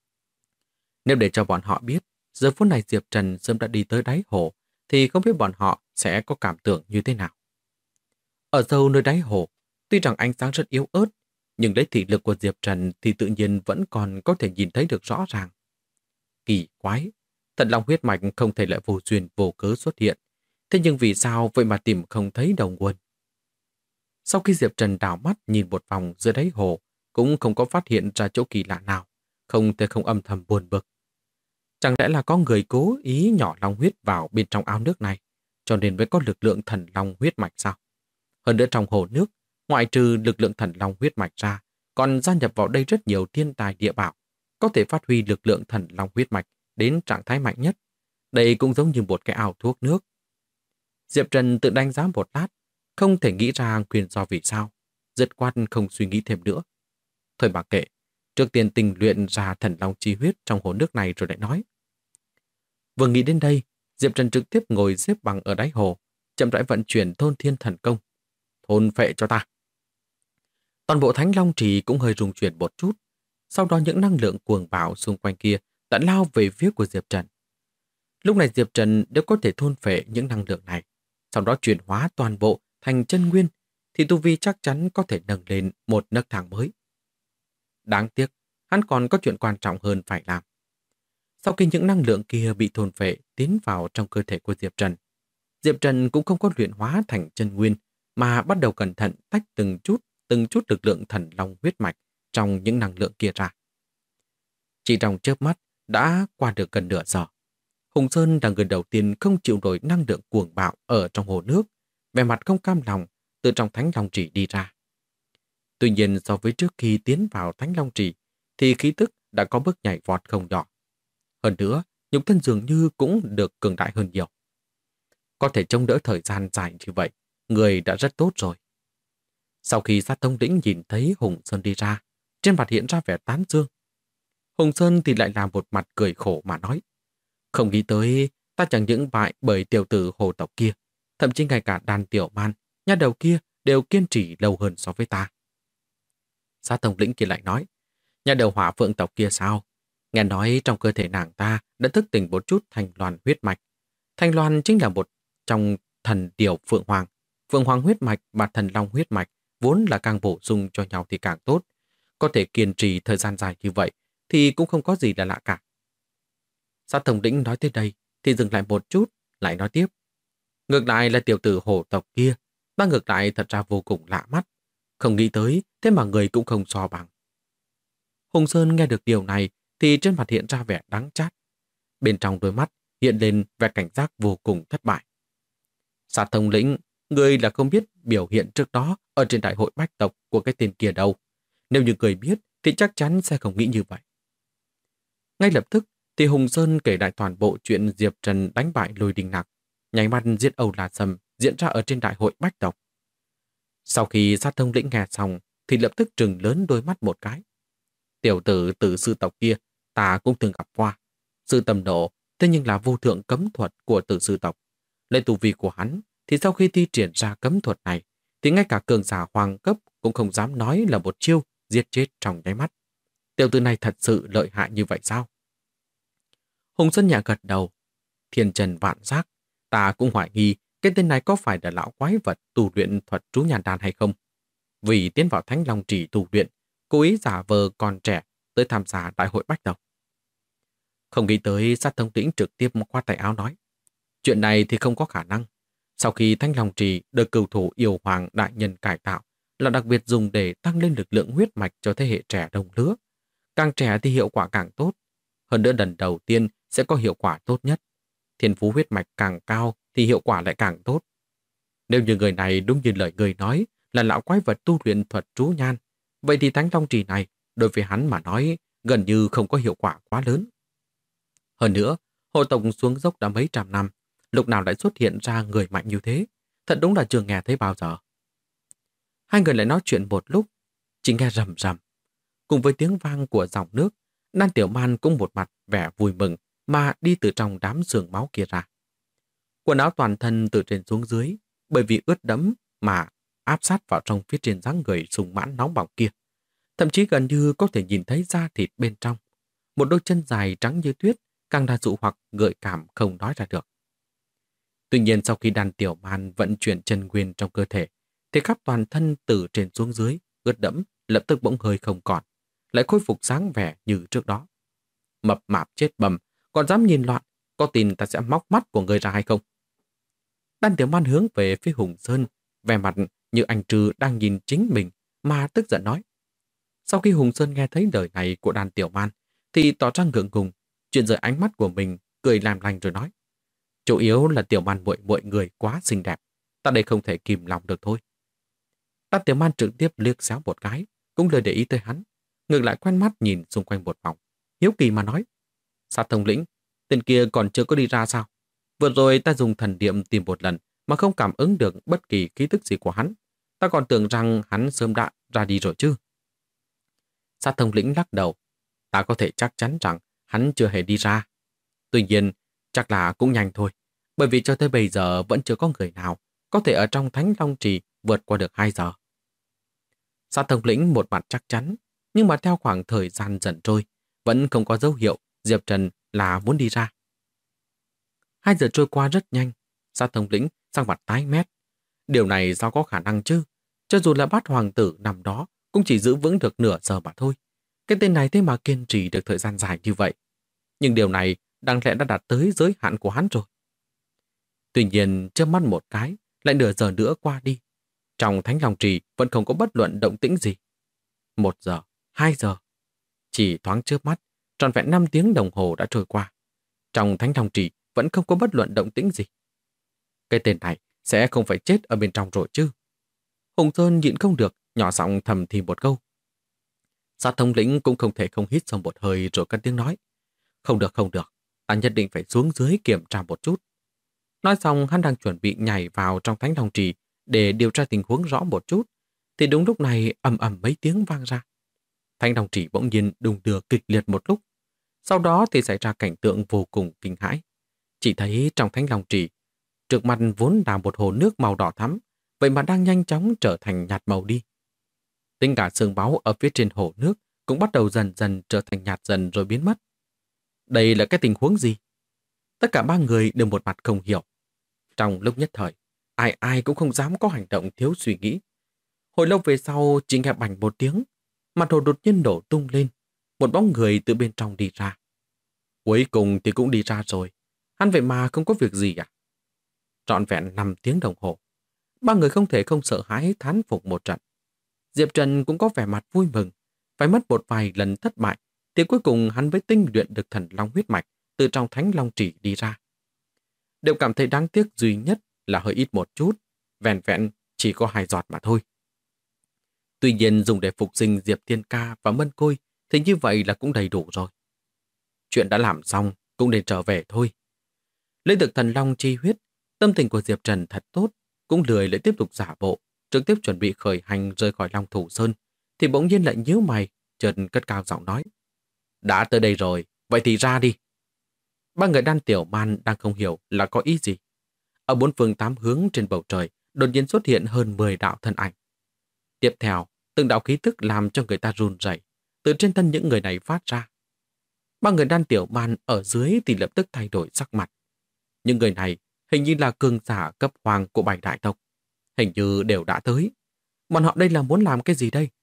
Nếu để cho bọn họ biết, giờ phút này Diệp Trần sớm đã đi tới đáy hồ, thì không biết bọn họ sẽ có cảm tưởng như thế nào. Ở sâu nơi đáy hồ, tuy rằng ánh sáng rất yếu ớt, nhưng lấy thị lực của Diệp Trần thì tự nhiên vẫn còn có thể nhìn thấy được rõ ràng. Kỳ quái, Thần Long huyết mạch không thể lại vô duyên vô cớ xuất hiện. Thế nhưng vì sao vậy mà tìm không thấy đầu nguồn? Sau khi Diệp Trần đảo mắt nhìn một vòng dưới đáy hồ, cũng không có phát hiện ra chỗ kỳ lạ nào, không thể không âm thầm buồn bực. Chẳng lẽ là có người cố ý nhỏ long huyết vào bên trong ao nước này, cho nên mới có lực lượng thần long huyết mạch sao? Hơn nữa trong hồ nước, ngoại trừ lực lượng thần long huyết mạch ra, còn gia nhập vào đây rất nhiều thiên tài địa bảo, có thể phát huy lực lượng thần long huyết mạch đến trạng thái mạnh nhất. Đây cũng giống như một cái ao thuốc nước. Diệp Trần tự đánh giá một lát, không thể nghĩ ra nguyên do vì sao, dứt khoát không suy nghĩ thêm nữa. Thôi bà kệ, trước tiên tình luyện ra thần long chi huyết trong hồ nước này rồi lại nói. Vừa nghĩ đến đây, Diệp Trần trực tiếp ngồi xếp bằng ở đáy hồ, chậm rãi vận chuyển thôn thiên thần công. Thôn phệ cho ta. Toàn bộ Thánh Long Trì cũng hơi rung chuyển một chút. Sau đó những năng lượng cuồng bạo xung quanh kia đã lao về phía của Diệp Trần. Lúc này Diệp Trần đều có thể thôn phệ những năng lượng này, sau đó chuyển hóa toàn bộ thành chân nguyên, thì tu vi chắc chắn có thể nâng lên một nấc thang mới. Đáng tiếc, hắn còn có chuyện quan trọng hơn phải làm. Sau khi những năng lượng kia bị thôn phệ tiến vào trong cơ thể của Diệp Trần cũng không có luyện hóa thành chân nguyên, mà bắt đầu cẩn thận tách từng chút lực lượng thần long huyết mạch trong những năng lượng kia ra. Chỉ trong chớp mắt đã qua được gần nửa giờ. Hùng Sơn là người đầu tiên không chịu nổi năng lượng cuồng bạo ở trong hồ nước, vẻ mặt không cam lòng từ trong Thánh Long Trì đi ra. Tuy nhiên so với trước khi tiến vào Thánh Long Trì thì khí tức đã có bước nhảy vọt không nhỏ. Hơn nữa, nhục thân dường như cũng được cường đại hơn nhiều. Có thể chống đỡ thời gian dài như vậy, người đã rất tốt rồi. Sau khi Sát Thông Lĩnh nhìn thấy Hùng Sơn đi ra, trên mặt hiện ra vẻ tán dương. Hùng Sơn thì lại làm một mặt cười khổ mà nói. Không nghĩ tới ta chẳng những bại bởi tiểu tử hồ tộc kia, thậm chí ngay cả đàn tiểu man, nhà đầu kia đều kiên trì lâu hơn so với ta. Sát Thông Lĩnh kia lại nói, nhà đầu hỏa phượng tộc kia sao? Nghe nói trong cơ thể nàng ta đã thức tỉnh một chút thanh loan huyết mạch. Thanh loan chính là một trong thần điều phượng hoàng. Phượng hoàng huyết mạch và thần long huyết mạch vốn là càng bổ sung cho nhau thì càng tốt. Có thể kiên trì thời gian dài như vậy thì cũng không có gì là lạ cả. Sát Thông Lĩnh nói tới đây thì dừng lại một chút, lại nói tiếp. Ngược lại là tiểu tử hổ tộc kia, ta ngược lại thật ra vô cùng lạ mắt. Không nghĩ tới, thế mà người cũng không so bằng. Hùng Sơn nghe được điều này thì trên mặt hiện ra vẻ đắng chát. Bên trong đôi mắt hiện lên vẻ cảnh giác vô cùng thất bại. Sát Thông Lĩnh, người là không biết biểu hiện trước đó ở trên đại hội bách tộc của cái tên kia đâu. Nếu như người biết thì chắc chắn sẽ không nghĩ như vậy. Ngay lập tức thì Hùng Sơn kể lại toàn bộ chuyện Diệp Trần đánh bại Lôi Đình Nặc, nháy mắt giết Âu La Sâm diễn ra ở trên đại hội bách tộc. Sau khi Sát Thông Lĩnh nghe xong thì lập tức trừng lớn đôi mắt một cái. Tiểu tử tử sư tộc kia ta cũng từng gặp qua. Sư tầm nộ thế nhưng là vô thượng cấm thuật của tử sư tộc. Lấy tu vi của hắn thì sau khi thi triển ra cấm thuật này thì ngay cả cường giả hoàng cấp cũng không dám nói là một chiêu giết chết trong nháy mắt. Tiểu tử này thật sự lợi hại như vậy sao? Hùng Sơn Nhã gật đầu. Thiên trần vạn giác, ta cũng hoài nghi cái tên này có phải là lão quái vật tu luyện thuật trú nhàn đan hay không? Vì tiến vào Thánh Long Trì tu luyện, cố ý giả vờ còn trẻ tới tham gia đại hội bách tộc. Không nghĩ tới Sát Thông Lĩnh trực tiếp khoát tay áo nói. Chuyện này thì không có khả năng. Sau khi Thánh Long Trì được cửu thủ yêu hoàng đại nhân cải tạo là đặc biệt dùng để tăng lên lực lượng huyết mạch cho thế hệ trẻ đồng lứa. Càng trẻ thì hiệu quả càng tốt. Hơn nữa lần đầu tiên sẽ có hiệu quả tốt nhất. Thiên phú huyết mạch càng cao thì hiệu quả lại càng tốt. Nếu như người này đúng như lời người nói là lão quái vật tu luyện thuật trú nhan, vậy thì Thánh Long Trì này đối với hắn mà nói gần như không có hiệu quả quá lớn. Hơn nữa, hộ tộc xuống dốc đã mấy trăm năm, lúc nào lại xuất hiện ra người mạnh như thế, thật đúng là chưa nghe thấy bao giờ. Hai người lại nói chuyện một lúc, chỉ nghe rầm rầm. Cùng với tiếng vang của dòng nước, Đan Tiểu Man cũng một mặt vẻ vui mừng mà đi từ trong đám sương máu kia ra. Quần áo toàn thân từ trên xuống dưới, bởi vì ướt đẫm mà áp sát vào trong phía trên dáng người sùng mãn nóng bỏng kia. Thậm chí gần như có thể nhìn thấy da thịt bên trong. Một đôi chân dài trắng như tuyết, càng đa dụ hoặc gợi cảm không nói ra được. Tuy nhiên sau khi Đan Tiểu Man vận chuyển chân nguyên trong cơ thể, thì khắp toàn thân từ trên xuống dưới, ướt đẫm, lập tức bỗng hơi không còn, lại khôi phục dáng vẻ như trước đó. Mập mạp chết bầm, còn dám nhìn loạn, có tin ta sẽ móc mắt của người ra hay không? Đan Tiểu Man hướng về phía Hùng Sơn, vẻ mặt như anh Trư đang nhìn chính mình mà tức giận nói. Sau khi Hùng Sơn nghe thấy lời này của Đan Tiểu Man thì tỏ ra ngượng ngùng, chuyển rời ánh mắt của mình, cười làm lành rồi nói. Chủ yếu là Tiểu Man muội muội người quá xinh đẹp, ta đây không thể kìm lòng được thôi. Đan Tiểu Man trực tiếp liếc xéo một cái, cũng lời để ý tới hắn, ngược lại quen mắt nhìn xung quanh một vòng, hiếu kỳ mà nói. Sát thống lĩnh, tên kia còn chưa có đi ra sao? Vừa rồi ta dùng thần niệm tìm một lần mà không cảm ứng được bất kỳ khí tức gì của hắn. Ta còn tưởng rằng hắn sớm đã ra đi rồi chứ. Sát thống lĩnh lắc đầu. Ta có thể chắc chắn rằng hắn chưa hề đi ra. Tuy nhiên, chắc là cũng nhanh thôi. Bởi vì cho tới bây giờ vẫn chưa có người nào có thể ở trong Thánh Long Trì vượt qua được 2 giờ. Sát thống lĩnh một mặt chắc chắn, nhưng mà theo khoảng thời gian dần trôi, vẫn không có dấu hiệu Diệp Trần là muốn đi ra. 2 giờ trôi qua rất nhanh, Sát thống lĩnh sang mặt tái mét. Điều này sao có khả năng chứ? Cho dù là Bát hoàng tử nằm đó cũng chỉ giữ vững được nửa giờ mà thôi. Cái tên này thế mà kiên trì được thời gian dài như vậy. Nhưng điều này đáng lẽ đã đạt tới giới hạn của hắn rồi. Tuy nhiên, chớp mắt một cái, lại nửa giờ nữa qua đi. Trong Thánh Long Trì vẫn không có bất luận động tĩnh gì. 1 giờ, 2 giờ. Chỉ thoáng chớp mắt, trọn vẹn 5 tiếng đồng hồ đã trôi qua. Trong Thánh Long Trì vẫn không có bất luận động tĩnh gì. Cái tên này sẽ không phải chết ở bên trong rồi chứ. Hùng Sơn nhịn không được, nhỏ giọng thầm thì một câu. Sát thống lĩnh cũng không thể không hít sâu một hơi rồi cất tiếng nói. Không được, không được, ta nhất định phải xuống dưới kiểm tra một chút. Nói xong hắn đang chuẩn bị nhảy vào trong Thánh Long Trì để điều tra tình huống rõ một chút, thì đúng lúc này ầm ầm mấy tiếng vang ra. Thánh Long Trì bỗng nhiên đung đưa kịch liệt một lúc. Sau đó thì xảy ra cảnh tượng vô cùng kinh hãi. Chỉ thấy trong Thánh Long Trì, trước mặt vốn là một hồ nước màu đỏ thắm, vậy mà đang nhanh chóng trở thành nhạt màu đi. Tính cả sương báu ở phía trên hồ nước cũng bắt đầu dần dần trở thành nhạt dần rồi biến mất. Đây là cái tình huống gì? Tất cả 3 người đều một mặt không hiểu. Trong lúc nhất thời, ai ai cũng không dám có hành động thiếu suy nghĩ. Hồi lâu về sau, chỉ nghe bành một tiếng, mặt hồ đột nhiên nổ tung lên, một bóng người từ bên trong đi ra. Cuối cùng thì cũng đi ra rồi, hắn vậy mà không có việc gì à? Trọn vẹn 5 tiếng đồng hồ, 3 người không thể không sợ hãi thán phục một trận. Diệp Trần cũng có vẻ mặt vui mừng, phải mất một vài lần thất bại, thì cuối cùng hắn mới tinh luyện được thần long huyết mạch từ trong Thánh Long Trì đi ra. Đều cảm thấy đáng tiếc duy nhất là hơi ít một chút, vẹn vẹn chỉ có 2 giọt mà thôi. Tuy nhiên dùng để phục sinh Diệp Thiên Ca và Mân Côi thì như vậy là cũng đầy đủ rồi. Chuyện đã làm xong, cũng nên trở về thôi. Lấy được thần long chi huyết, tâm tình của Diệp Trần thật tốt, cũng lười lại tiếp tục giả bộ, trực tiếp chuẩn bị khởi hành rời khỏi Long Thủ Sơn, thì bỗng nhiên lại nhíu mày, chợt cất cao giọng nói. Đã tới đây rồi, vậy thì ra đi. 3 người Đan Tiểu Man đang không hiểu là có ý gì. Ở 4 phương 8 hướng trên bầu trời, đột nhiên xuất hiện hơn 10 đạo thân ảnh. Tiếp theo, từng đạo khí tức làm cho người ta run rẩy từ trên thân những người này phát ra. 3 người Đan Tiểu Man ở dưới thì lập tức thay đổi sắc mặt. Những người này hình như là cường giả cấp hoàng của 7 đại tộc. Hình như đều đã tới. Bọn họ đây là muốn làm cái gì đây?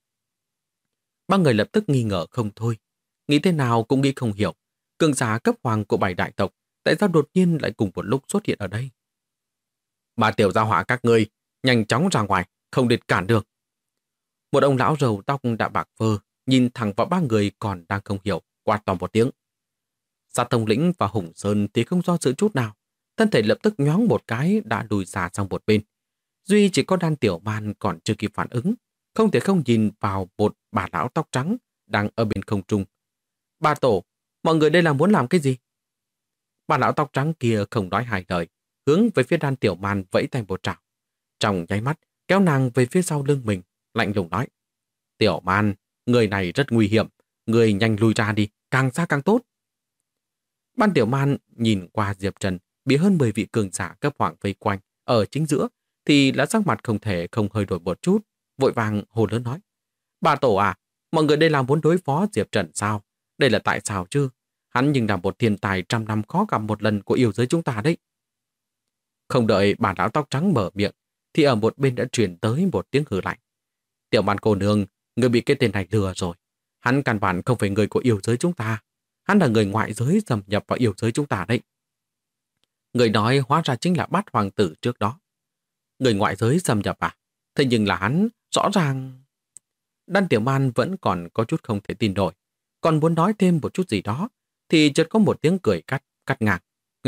3 người lập tức nghi ngờ không thôi. Nghĩ thế nào cũng nghĩ không hiểu. Cường giả cấp hoàng của 7 đại tộc tại sao đột nhiên lại cùng một lúc xuất hiện ở đây? 3 tiểu gia hỏa các ngươi, nhanh chóng ra ngoài, không được cản được. Một ông lão râu tóc đã bạc phơ, nhìn thẳng vào 3 người còn đang không hiểu, quát to một tiếng. Sát Thông Lĩnh và Hùng Sơn thì không do dự chút nào, thân thể lập tức nhoáng một cái đã lùi xa sang một bên. Duy chỉ có Đan Tiểu Man còn chưa kịp phản ứng, không thể không nhìn vào một bà lão tóc trắng đang ở bên không trung. Bà tổ, mọi người đây là muốn làm cái gì? Bà lão tóc trắng kia không nói hai lời, hướng về phía Đan Tiểu Man vẫy tay một trảo. Trong nháy mắt, kéo nàng về phía sau lưng mình, lạnh lùng nói. Tiểu Man, người này rất nguy hiểm, người nhanh lui ra đi, càng xa càng tốt. Ban Tiểu Man nhìn qua Diệp Trần bị hơn 10 vị cường giả cấp hoàng vây quanh ở chính giữa, thì đã sắc mặt không thể không hơi đổi một chút, vội vàng hồ lớn nói. Bà tổ à, mọi người đây là muốn đối phó Diệp Trần sao? Đây là tại sao chứ? Hắn nhưng là một thiên tài trăm năm khó gặp một lần của yêu giới chúng ta đấy. Không đợi bà lão tóc trắng mở miệng, thì ở một bên đã truyền tới một tiếng hừ lạnh. Tiểu Man cô nương, người bị cái tên này lừa rồi. Hắn căn bản không phải người của yêu giới chúng ta. Hắn là người ngoại giới xâm nhập vào yêu giới chúng ta đấy. Người nói hóa ra chính là Bát hoàng tử trước đó. Người ngoại giới xâm nhập à? Thế nhưng là hắn, rõ ràng... Đan Tiểu Man vẫn còn có chút không thể tin nổi. Còn muốn nói thêm một chút gì đó, thì chợt có một tiếng cười cắt ngang.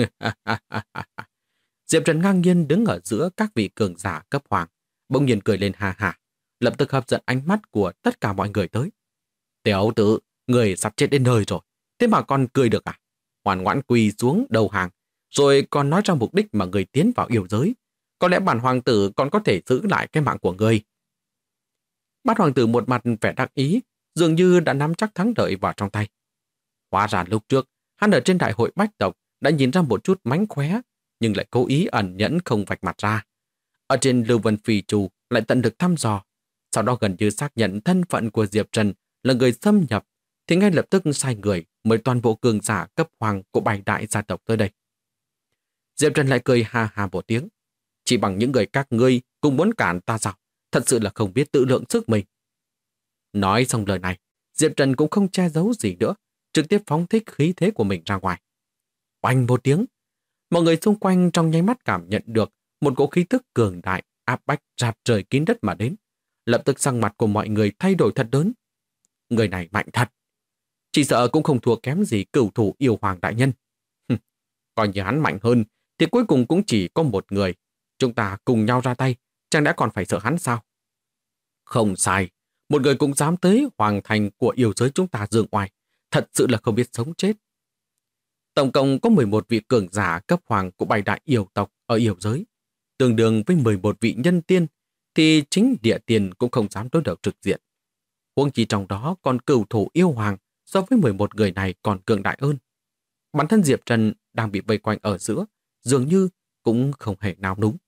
Diệp Trần ngang nhiên đứng ở giữa các vị cường giả cấp hoàng, bỗng nhiên cười lên ha ha, lập tức hấp dẫn ánh mắt của tất cả mọi người tới. Tiểu tử, người sắp chết đến nơi rồi, thế mà còn cười được à? Ngoan ngoãn quỳ xuống đầu hàng, rồi còn nói ra mục đích mà người tiến vào yêu giới. Có lẽ bản hoàng tử còn có thể giữ lại cái mạng của người. Bát hoàng tử một mặt vẻ đắc ý, dường như đã nắm chắc thắng lợi vào trong tay. Hóa ra lúc trước, hắn ở trên đại hội bách tộc đã nhìn ra một chút mánh khóe, nhưng lại cố ý ẩn nhẫn không vạch mặt ra. Ở trên Lưu Vân Phi Trù lại tận lực thăm dò, sau đó gần như xác nhận thân phận của Diệp Trần là người xâm nhập, thì ngay lập tức sai người mời toàn bộ cường giả cấp hoàng của 7 đại gia tộc tới đây. Diệp Trần lại cười ha ha một tiếng. Chỉ bằng những người các ngươi cũng muốn cản ta sao? Thật sự là không biết tự lượng sức mình. Nói xong lời này, Diệp Trần cũng không che giấu gì nữa, trực tiếp phóng thích khí thế của mình ra ngoài. Oanh một tiếng, mọi người xung quanh trong nháy mắt cảm nhận được một cỗ khí tức cường đại áp bách rạp trời kín đất mà đến. Lập tức sắc mặt của mọi người thay đổi thật lớn. Người này mạnh thật. Chỉ sợ cũng không thua kém gì cửu thủ yêu hoàng đại nhân. Coi như hắn mạnh hơn, thì cuối cùng cũng chỉ có một người. Chúng ta cùng nhau ra tay, chẳng lẽ còn phải sợ hắn sao? Không sai, một người cũng dám tới hoàng thành của yêu giới chúng ta dương oai. Thật sự là không biết sống chết. Tổng cộng có 11 vị cường giả cấp hoàng của 7 đại yêu tộc ở yêu giới. Tương đương với 11 vị nhân tiên, thì chính địa tiền cũng không dám đối đầu trực diện. Huống chi trong đó còn cửu thủ yêu hoàng so với 11 người này còn cường đại hơn. Bản thân Diệp Trần đang bị vây quanh ở giữa, dường như cũng không hề nao núng.